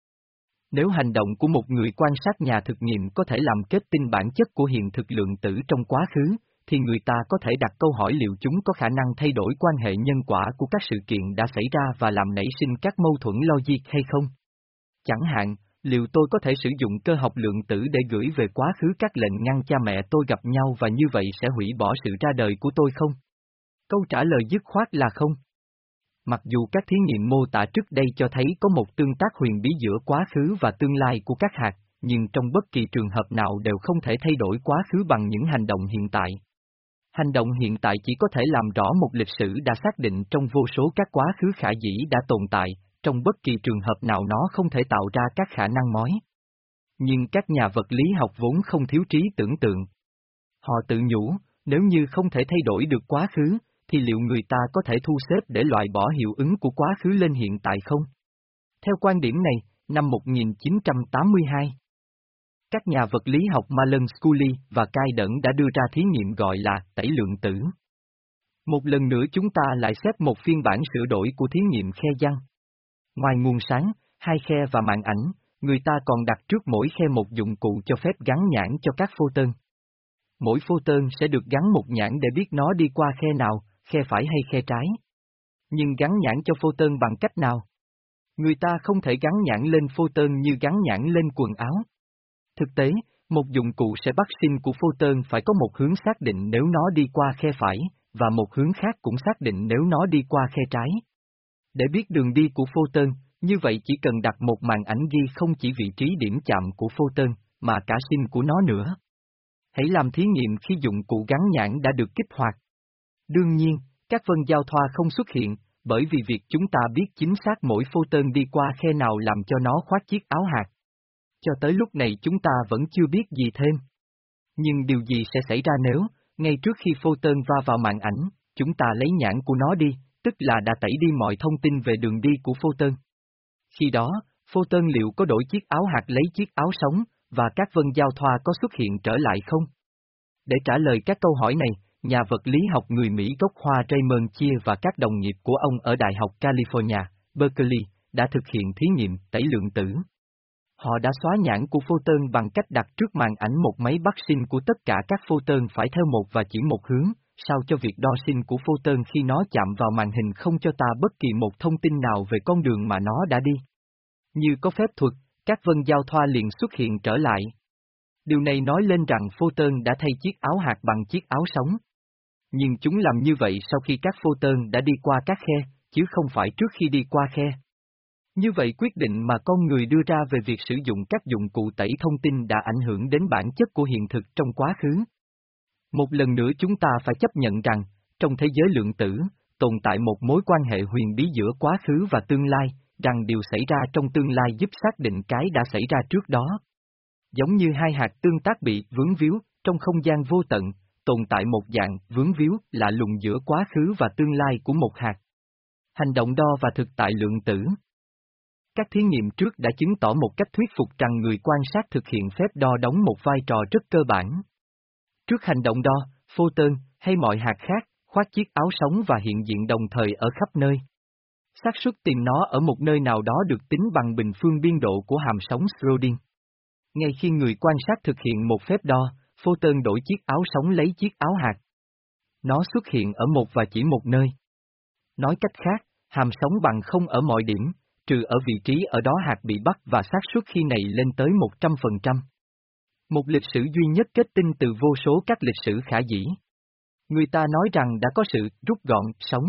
Nếu hành động của một người quan sát nhà thực nghiệm có thể làm kết tinh bản chất của hiện thực lượng tử trong quá khứ, thì người ta có thể đặt câu hỏi liệu chúng có khả năng thay đổi quan hệ nhân quả của các sự kiện đã xảy ra và làm nảy sinh các mâu thuẫn logic hay không? Chẳng hạn, liệu tôi có thể sử dụng cơ học lượng tử để gửi về quá khứ các lệnh ngăn cha mẹ tôi gặp nhau và như vậy sẽ hủy bỏ sự ra đời của tôi không? Câu trả lời dứt khoát là không. Mặc dù các thí nghiệm mô tả trước đây cho thấy có một tương tác huyền bí giữa quá khứ và tương lai của các hạt, nhưng trong bất kỳ trường hợp nào đều không thể thay đổi quá khứ bằng những hành động hiện tại. Hành động hiện tại chỉ có thể làm rõ một lịch sử đã xác định trong vô số các quá khứ khả dĩ đã tồn tại, trong bất kỳ trường hợp nào nó không thể tạo ra các khả năng mới. Nhưng các nhà vật lý học vốn không thiếu trí tưởng tượng. Họ tự nhủ, nếu như không thể thay đổi được quá khứ, thì liệu người ta có thể thu xếp để loại bỏ hiệu ứng của quá khứ lên hiện tại không? Theo quan điểm này, năm một nghìn chín trăm tám mươi hai, các nhà vật lý học Malan Scully và Kay Đẩn đã đưa ra thí nghiệm gọi là tẩy lượng tử. Một lần nữa chúng ta lại xếp một phiên bản sửa đổi của thí nghiệm khe giăng. Ngoài nguồn sáng, hai khe và màn ảnh, người ta còn đặt trước mỗi khe một dụng cụ cho phép gắn nhãn cho các photon. Mỗi photon sẽ được gắn một nhãn để biết nó đi qua khe nào, khe phải hay khe trái. Nhưng gắn nhãn cho photon bằng cách nào? Người ta không thể gắn nhãn lên photon như gắn nhãn lên quần áo. Thực tế, một dụng cụ sẽ bắt sinh của photon phải có một hướng xác định nếu nó đi qua khe phải, và một hướng khác cũng xác định nếu nó đi qua khe trái. Để biết đường đi của photon, như vậy chỉ cần đặt một màn ảnh ghi không chỉ vị trí điểm chạm của photon, mà cả sinh của nó nữa. Hãy làm thí nghiệm khi dụng cụ gắn nhãn đã được kích hoạt. Đương nhiên, các vân giao thoa không xuất hiện, bởi vì việc chúng ta biết chính xác mỗi photon đi qua khe nào làm cho nó khoác chiếc áo hạt. Cho tới lúc này chúng ta vẫn chưa biết gì thêm. Nhưng điều gì sẽ xảy ra nếu, ngay trước khi photon va vào màn ảnh, chúng ta lấy nhãn của nó đi, tức là đã tẩy đi mọi thông tin về đường đi của photon. Khi đó, photon liệu có đổi chiếc áo hạt lấy chiếc áo sống, và các vân giao thoa có xuất hiện trở lại không? Để trả lời các câu hỏi này, nhà vật lý học người Mỹ gốc Hoa Raymond Chia và các đồng nghiệp của ông ở Đại học California, Berkeley, đã thực hiện thí nghiệm tẩy lượng tử. Họ đã xóa nhãn của photon bằng cách đặt trước màn ảnh một máy bắt sinh của tất cả các photon phải theo một và chỉ một hướng, sao cho việc đo sinh của photon khi nó chạm vào màn hình không cho ta bất kỳ một thông tin nào về con đường mà nó đã đi. Như có phép thuật, các vân giao thoa liền xuất hiện trở lại. Điều này nói lên rằng photon đã thay chiếc áo hạt bằng chiếc áo sống. Nhưng chúng làm như vậy sau khi các photon đã đi qua các khe, chứ không phải trước khi đi qua khe. Như vậy quyết định mà con người đưa ra về việc sử dụng các dụng cụ tẩy thông tin đã ảnh hưởng đến bản chất của hiện thực trong quá khứ. Một lần nữa chúng ta phải chấp nhận rằng, trong thế giới lượng tử, tồn tại một mối quan hệ huyền bí giữa quá khứ và tương lai, rằng điều xảy ra trong tương lai giúp xác định cái đã xảy ra trước đó. Giống như hai hạt tương tác bị vướng víu, trong không gian vô tận, tồn tại một dạng vướng víu lạ lùng giữa quá khứ và tương lai của một hạt. Hành động đo và thực tại lượng tử. Các thí nghiệm trước đã chứng tỏ một cách thuyết phục rằng người quan sát thực hiện phép đo đóng một vai trò rất cơ bản. Trước hành động đo, photon, hay mọi hạt khác, khoác chiếc áo sống và hiện diện đồng thời ở khắp nơi. xác suất tìm nó ở một nơi nào đó được tính bằng bình phương biên độ của hàm sóng Schrödinger. Ngay khi người quan sát thực hiện một phép đo, photon đổi chiếc áo sống lấy chiếc áo hạt. Nó xuất hiện ở một và chỉ một nơi. Nói cách khác, hàm sóng bằng không ở mọi điểm, trừ ở vị trí ở đó hạt bị bắt và xác suất khi này lên tới một trăm phần trăm. Một lịch sử duy nhất kết tinh từ vô số các lịch sử khả dĩ. Người ta nói rằng đã có sự rút gọn sóng.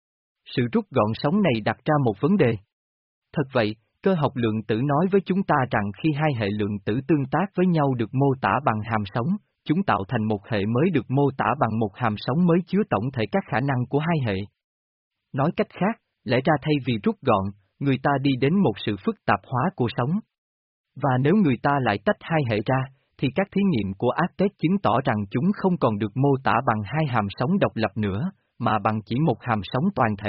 Sự rút gọn sóng này đặt ra một vấn đề. Thật vậy, cơ học lượng tử nói với chúng ta rằng khi hai hệ lượng tử tương tác với nhau được mô tả bằng hàm sóng, chúng tạo thành một hệ mới được mô tả bằng một hàm sóng mới chứa tổng thể các khả năng của hai hệ. Nói cách khác, lẽ ra thay vì rút gọn, người ta đi đến một sự phức tạp hóa của sóng. Và nếu người ta lại tách hai hệ ra, thì các thí nghiệm của Aztec chứng tỏ rằng chúng không còn được mô tả bằng hai hàm sóng độc lập nữa, mà bằng chỉ một hàm sóng toàn thể.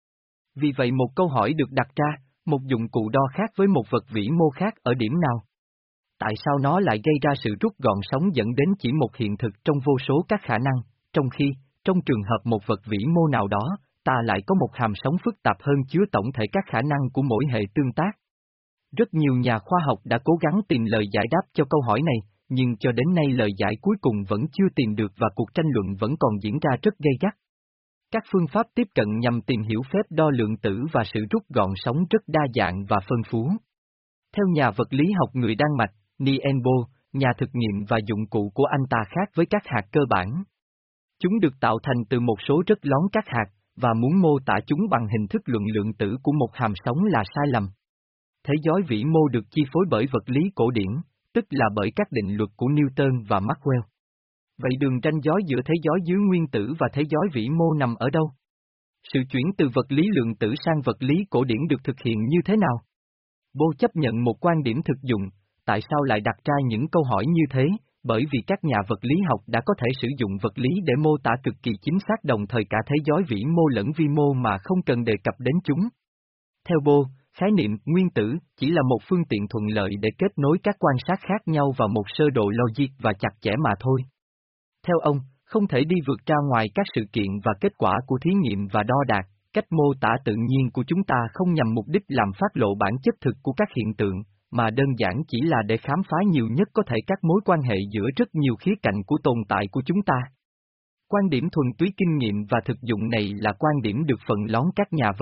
Vì vậy một câu hỏi được đặt ra, một dụng cụ đo khác với một vật vĩ mô khác ở điểm nào? Tại sao nó lại gây ra sự rút gọn sóng dẫn đến chỉ một hiện thực trong vô số các khả năng, trong khi, trong trường hợp một vật vĩ mô nào đó, ta lại có một hàm sóng phức tạp hơn chứa tổng thể các khả năng của mỗi hệ tương tác? Rất nhiều nhà khoa học đã cố gắng tìm lời giải đáp cho câu hỏi này, nhưng cho đến nay lời giải cuối cùng vẫn chưa tìm được và cuộc tranh luận vẫn còn diễn ra rất gay gắt. Các phương pháp tiếp cận nhằm tìm hiểu phép đo lượng tử và sự rút gọn sóng rất đa dạng và phong phú. Theo nhà vật lý học người Đan Mạch, Niels Bohr, nhà thực nghiệm và dụng cụ của anh ta khác với các hạt cơ bản. Chúng được tạo thành từ một số rất lón các hạt, và muốn mô tả chúng bằng hình thức luận lượng tử của một hàm sóng là sai lầm. Thế giới vĩ mô được chi phối bởi vật lý cổ điển, tức là bởi các định luật của Newton và Maxwell. Vậy đường ranh giới giữa thế giới dưới nguyên tử và thế giới vĩ mô nằm ở đâu? Sự chuyển từ vật lý lượng tử sang vật lý cổ điển được thực hiện như thế nào? Bohr chấp nhận một quan điểm thực dụng, tại sao lại đặt ra những câu hỏi như thế? Bởi vì các nhà vật lý học đã có thể sử dụng vật lý để mô tả cực kỳ chính xác đồng thời cả thế giới vĩ mô lẫn vi mô mà không cần đề cập đến chúng. Theo Bohr, khái niệm nguyên tử chỉ là một phương tiện thuận lợi để kết nối các quan sát khác nhau vào một sơ đồ logic và chặt chẽ mà thôi. Theo ông, không thể đi vượt ra ngoài các sự kiện và kết quả của thí nghiệm và đo đạc. Cách mô tả tự nhiên của chúng ta không nhằm mục đích làm phát lộ bản chất thực của các hiện tượng, mà đơn giản chỉ là để khám phá nhiều nhất có thể các mối quan hệ giữa rất nhiều khía cạnh của tồn tại của chúng ta. Quan điểm thuần túy kinh nghiệm và thực dụng này là quan điểm được phần lớn các nhà vật